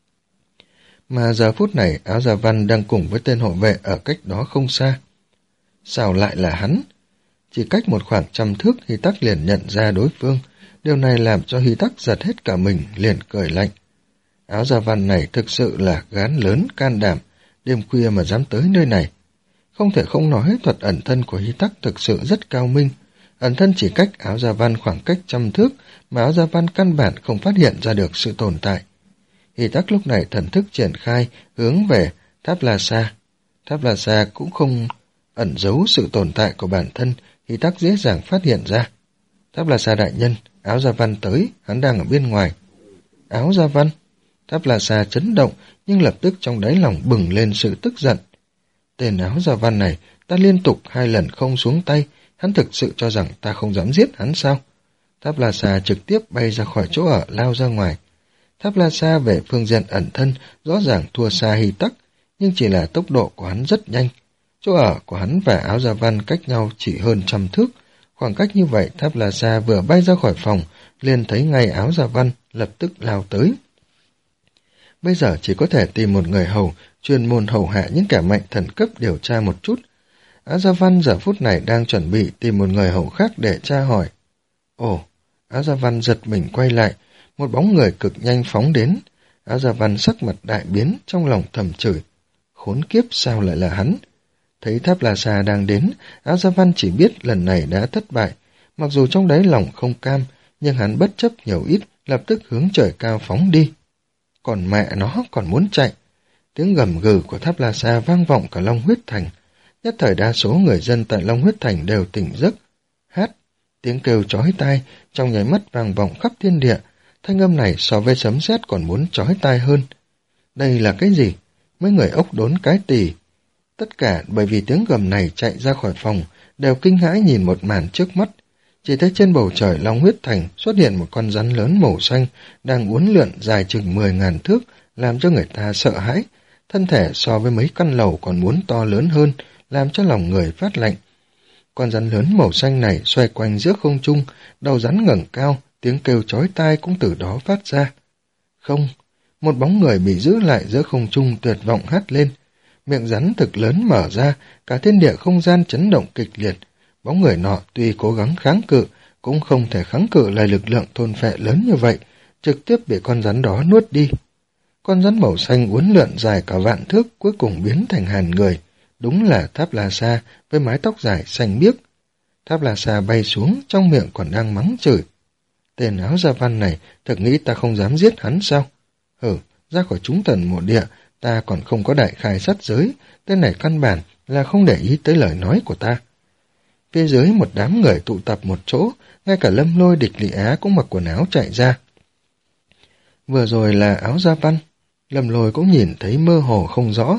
Mà giờ phút này Áo Gia Văn đang cùng với tên hộ vệ ở cách đó không xa. Sao lại là hắn? Chỉ cách một khoảng trăm thước Hy Tắc liền nhận ra đối phương, điều này làm cho Hy Tắc giật hết cả mình, liền cười lạnh. Áo Gia Văn này thực sự là gán lớn can đảm, đêm khuya mà dám tới nơi này. Không thể không nói thuật ẩn thân của Hy Tắc thực sự rất cao minh. Ẩn thân chỉ cách Áo Gia Văn khoảng cách trăm thước mà Áo Gia Văn căn bản không phát hiện ra được sự tồn tại. Hy Tắc lúc này thần thức triển khai hướng về Tháp La Sa. Tháp La Sa cũng không ẩn giấu sự tồn tại của bản thân, Hy Tắc dễ dàng phát hiện ra. Tháp La Sa đại nhân, Áo Gia Văn tới, hắn đang ở bên ngoài. Áo Gia Văn? Tháp La Sa chấn động, nhưng lập tức trong đáy lòng bừng lên sự tức giận. Tên Áo Gia Văn này, ta liên tục hai lần không xuống tay, hắn thực sự cho rằng ta không dám giết hắn sao? Tháp La Sa trực tiếp bay ra khỏi chỗ ở, lao ra ngoài. Tháp La Sa về phương diện ẩn thân rõ ràng thua xa Hy Tắc, nhưng chỉ là tốc độ của hắn rất nhanh. Chỗ ở của hắn và Áo Gia Văn cách nhau chỉ hơn trăm thước. Khoảng cách như vậy, Tháp La Sa vừa bay ra khỏi phòng, liền thấy ngay Áo Gia Văn, lập tức lao tới. Bây giờ chỉ có thể tìm một người hầu, chuyên môn hầu hạ những kẻ mạnh thần cấp điều tra một chút. Áo Gia Văn giờ phút này đang chuẩn bị tìm một người hầu khác để tra hỏi. Ồ, Áo Gia Văn giật mình quay lại, một bóng người cực nhanh phóng đến. Áo Gia Văn sắc mặt đại biến, trong lòng thầm chửi. Khốn kiếp, sao lại là hắn? Thấy Tháp La Sa đang đến, Áo Gia Văn chỉ biết lần này đã thất bại. Mặc dù trong đáy lòng không cam, nhưng hắn bất chấp nhiều ít, lập tức hướng trời cao phóng đi. Còn mẹ nó còn muốn chạy. Tiếng gầm gừ của Tháp La Sa vang vọng cả Long Huyết Thành. Nhất thời đa số người dân tại Long Huyết Thành đều tỉnh giấc. Hát, tiếng kêu chói tai, trong nháy mắt vang vọng khắp thiên địa. Thanh âm này so với sấm sét còn muốn chói tai hơn. Đây là cái gì? Mấy người ốc đốn cái tỳ. Tất cả bởi vì tiếng gầm này chạy ra khỏi phòng, đều kinh hãi nhìn một màn trước mắt. Chỉ thấy trên bầu trời Long Huyết Thành xuất hiện một con rắn lớn màu xanh, đang uốn lượn dài chừng mười ngàn thước, làm cho người ta sợ hãi. Thân thể so với mấy căn lầu còn muốn to lớn hơn, làm cho lòng người phát lạnh. Con rắn lớn màu xanh này xoay quanh giữa không trung, đầu rắn ngẩng cao, tiếng kêu chói tai cũng từ đó phát ra. Không, một bóng người bị giữ lại giữa không trung tuyệt vọng hét lên. Miệng rắn thực lớn mở ra, cả thiên địa không gian chấn động kịch liệt. Bóng người nọ tuy cố gắng kháng cự, cũng không thể kháng cự lại lực lượng thôn phệ lớn như vậy, trực tiếp bị con rắn đó nuốt đi. Con rắn màu xanh uốn lượn dài cả vạn thước, cuối cùng biến thành hàn người. Đúng là Tháp La Sa với mái tóc dài xanh biếc. Tháp La Sa bay xuống, trong miệng còn đang mắng chửi. Tên Áo Gia Văn này thật nghĩ ta không dám giết hắn sao? Hừ, ra khỏi chúng thần mộ địa, ta còn không có đại khai sát giới, tên này căn bản là không để ý tới lời nói của ta. Phía dưới một đám người tụ tập một chỗ, ngay cả Lâm Lôi, Địch Lị Á cũng mặc quần áo chạy ra. Vừa rồi là Áo Gia Văn, Lâm Lôi cũng nhìn thấy mơ hồ không rõ.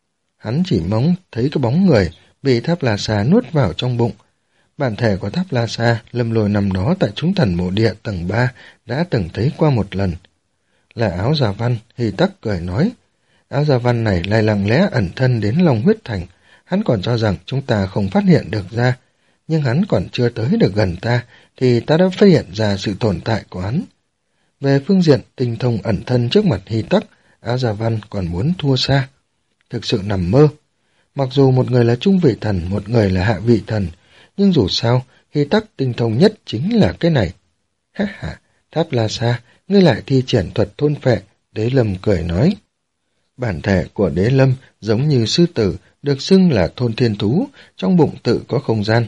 Hắn chỉ mong thấy cái bóng người bị Tháp La Sa nuốt vào trong bụng. Bản thể của Tháp La Sa, Lâm Lôi nằm đó tại Chúng Thần Mộ Địa tầng ba đã từng thấy qua một lần. Là Áo Gia Văn, Hy Tắc cười nói. Áo Gia Văn này lại lặng lẽ ẩn thân đến Long Huyết Thành. Hắn còn cho rằng chúng ta không phát hiện được ra, nhưng hắn còn chưa tới được gần ta, thì ta đã phát hiện ra sự tồn tại của hắn. Về phương diện tinh thông ẩn thân trước mặt Hy Tắc, Áo Gia Văn còn muốn thua xa. Thực sự nằm mơ. Mặc dù một người là trung vị thần, một người là hạ vị thần, nhưng dù sao, Hy Tắc tinh thông nhất chính là cái này. Ha ha, Tháp La Sa, ngươi lại thi triển thuật thôn phệ, Đế Lâm cười nói. Bản thể của Đế Lâm giống như sư tử, được xưng là thôn thiên thú, trong bụng tự có không gian.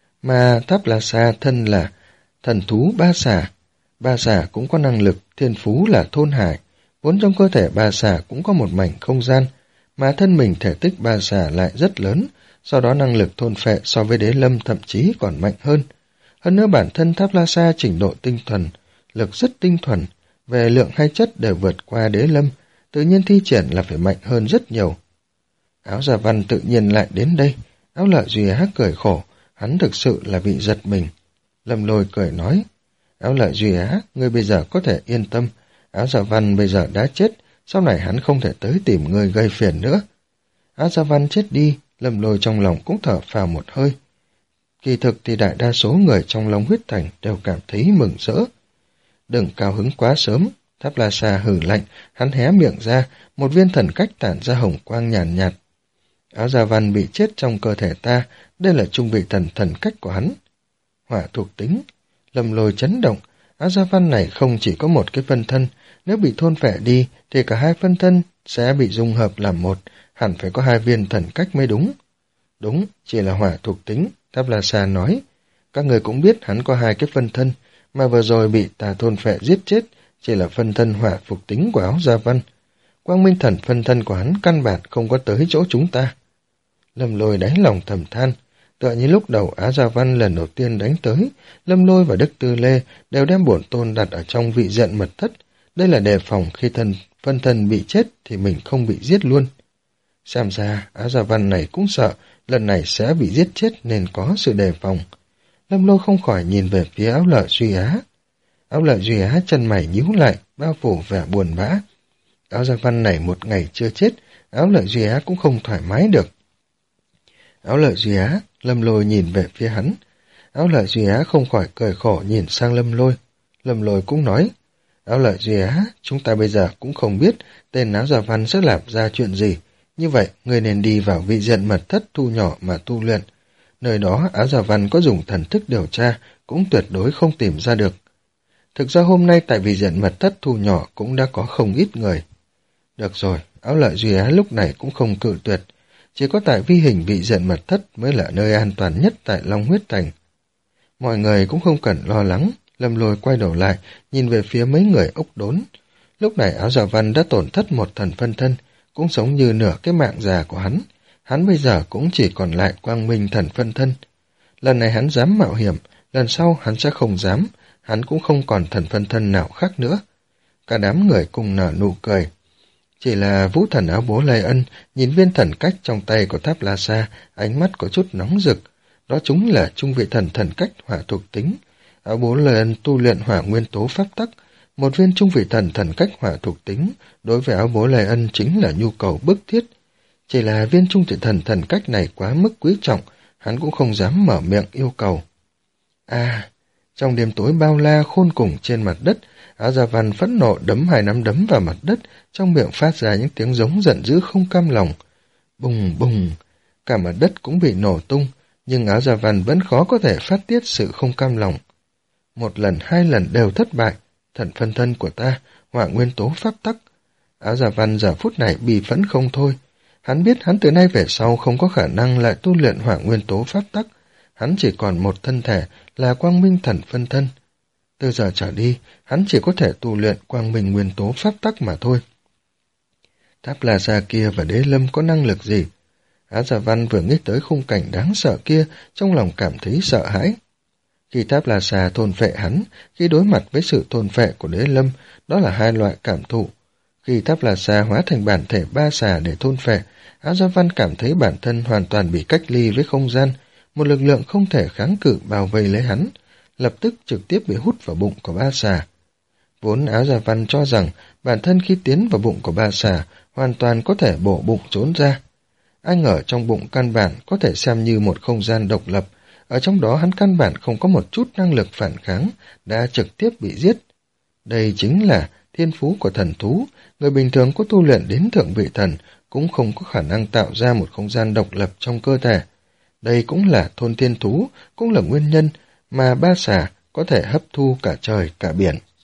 Mà Tháp La Sa thân là thần thú ba xà. Ba xà cũng có năng lực, thiên phú là thôn hải. Vốn trong cơ thể ba xà cũng có một mảnh không gian, mà thân mình thể tích ba xà lại rất lớn, sau đó năng lực thôn phệ so với Đế Lâm thậm chí còn mạnh hơn. Hơn nữa bản thân Tháp La Sa trình độ tinh thuần, lực rất tinh thuần, về lượng hay chất đều vượt qua Đế Lâm, tự nhiên thi triển là phải mạnh hơn rất nhiều. Áo Gia Văn tự nhiên lại đến đây, Áo Lợi Duy Á cười khổ, hắn thực sự là bị giật mình. Lâm Lôi cười nói, Áo Lợi Duy Á, ngươi bây giờ có thể yên tâm, Áo Gia Văn bây giờ đã chết, sau này hắn không thể tới tìm ngươi gây phiền nữa. Áo Gia Văn chết đi, Lâm Lôi trong lòng cũng thở phào một hơi. Kỳ thực thì đại đa số người trong Long Huyết Thành đều cảm thấy mừng rỡ. Đừng cao hứng quá sớm, Tháp La Sa hừ lạnh, hắn hé miệng ra, một viên thần cách tản ra hồng quang nhàn nhạt. Áo Gia Văn bị chết trong cơ thể ta, đây là trung vị thần thần cách của hắn. Hỏa thuộc tính, Lâm Lôi chấn động, Áo Gia Văn này không chỉ có một cái phân thân, nếu bị thôn phệ đi thì cả hai phân thân sẽ bị dung hợp làm một, hẳn phải có hai viên thần cách mới đúng. Đúng, chỉ là hỏa thuộc tính, Tháp La Sa nói. Các người cũng biết hắn có hai cái phân thân, mà vừa rồi bị tà thôn phệ giết chết, chỉ là phân thân hỏa phục tính của Áo Gia Văn. Quang Minh Thần phân thân của hắn căn bản không có tới chỗ chúng ta. Lâm Lôi đáy lòng thầm than, tựa như lúc đầu Áo Gia Văn lần đầu tiên đánh tới, Lâm Lôi và Đức Tư Lê đều đem bổn tôn đặt ở trong vị diện mật thất, đây là đề phòng khi thân phân thân bị chết thì mình không bị giết luôn. Xem ra Áo Gia Văn này cũng sợ lần này sẽ bị giết chết nên có sự đề phòng. Lâm Lôi không khỏi nhìn về phía Áo Lợi Duy Á. Áo Lợi Duy Á chân mày nhíu lại, bao phủ vẻ buồn bã. Áo Gia Văn này một ngày chưa chết, Áo Lợi Duy Á cũng không thoải mái được. Áo Lợi Duy Á, Lâm Lôi nhìn về phía hắn. Áo Lợi Duy Á không khỏi cười khổ nhìn sang Lâm Lôi. Lâm Lôi cũng nói, Áo Lợi Duy Á, chúng ta bây giờ cũng không biết tên Áo Gia Văn sẽ làm ra chuyện gì. Như vậy, người nên đi vào vị diện mật thất thu nhỏ mà tu luyện. Nơi đó Áo Gia Văn có dùng thần thức điều tra, cũng tuyệt đối không tìm ra được. Thực ra hôm nay tại vị diện mật thất thu nhỏ cũng đã có không ít người. Được rồi, Áo Lợi Duy Á lúc này cũng không cự tuyệt. Chỉ có tại vi hình vị diện mật thất mới là nơi an toàn nhất tại Long Huyết Thành. Mọi người cũng không cần lo lắng, Lâm Lôi quay đầu lại, nhìn về phía mấy người ốc đốn. Lúc này Áo Gia Văn đã tổn thất một thần phân thân, cũng giống như nửa cái mạng già của hắn. Hắn bây giờ cũng chỉ còn lại Quang Minh thần phân thân. Lần này hắn dám mạo hiểm, lần sau hắn sẽ không dám, hắn cũng không còn thần phân thân nào khác nữa. Cả đám người cùng nở nụ cười. Chỉ là Vũ Thần Áo Bố Lê Ân nhìn viên thần cách trong tay của Tháp La Sa, ánh mắt có chút nóng rực. Đó chúng là trung vị thần thần cách hỏa thuộc tính. Áo Bố Lê Ân tu luyện hỏa nguyên tố pháp tắc. Một viên trung vị thần thần cách hỏa thuộc tính, đối với Áo Bố Lê Ân chính là nhu cầu bức thiết. Chỉ là viên trung vị thần thần cách này quá mức quý trọng, hắn cũng không dám mở miệng yêu cầu. À, trong đêm tối bao la khôn cùng trên mặt đất, Áo Gia Văn phẫn nộ đấm hai nắm đấm vào mặt đất, trong miệng phát ra những tiếng giống giận dữ không cam lòng. Bùng bùng, cả mặt đất cũng bị nổ tung, nhưng Áo Gia Văn vẫn khó có thể phát tiết sự không cam lòng. Một lần hai lần đều thất bại, thần phân thân của ta, hỏa nguyên tố pháp tắc. Áo Gia Văn giờ phút này bị phẫn không thôi. Hắn biết hắn từ nay về sau không có khả năng lại tu luyện hỏa nguyên tố pháp tắc. Hắn chỉ còn một thân thể là Quang Minh thần phân thân. Từ giờ trở đi, hắn chỉ có thể tu luyện Quang Minh nguyên tố pháp tắc mà thôi. Tháp La Sa kia và Đế Lâm có năng lực gì? Á Gia Văn vừa nghĩ tới khung cảnh đáng sợ kia, trong lòng cảm thấy sợ hãi. Khi Tháp La Xà thôn phệ hắn, khi đối mặt với sự thôn phệ của Đế Lâm, đó là hai loại cảm thụ. Khi Tháp La Xà hóa thành bản thể ba xà để thôn phệ, Á Gia Văn cảm thấy bản thân hoàn toàn bị cách ly với không gian, một lực lượng không thể kháng cự bao vây lấy hắn, lập tức trực tiếp bị hút vào bụng của ba xà. Vốn Á Gia Văn cho rằng bản thân khi tiến vào bụng của ba xà hoàn toàn có thể bổ bụng trốn ra. Ai ngờ trong bụng căn bản có thể xem như một không gian độc lập, ở trong đó hắn căn bản không có một chút năng lực phản kháng, đã trực tiếp bị giết. Đây chính là thiên phú của thần thú, người bình thường có tu luyện đến thượng vị thần cũng không có khả năng tạo ra một không gian độc lập trong cơ thể. Đây cũng là thôn thiên thú, cũng là nguyên nhân mà ba xà có thể hấp thu cả trời cả biển.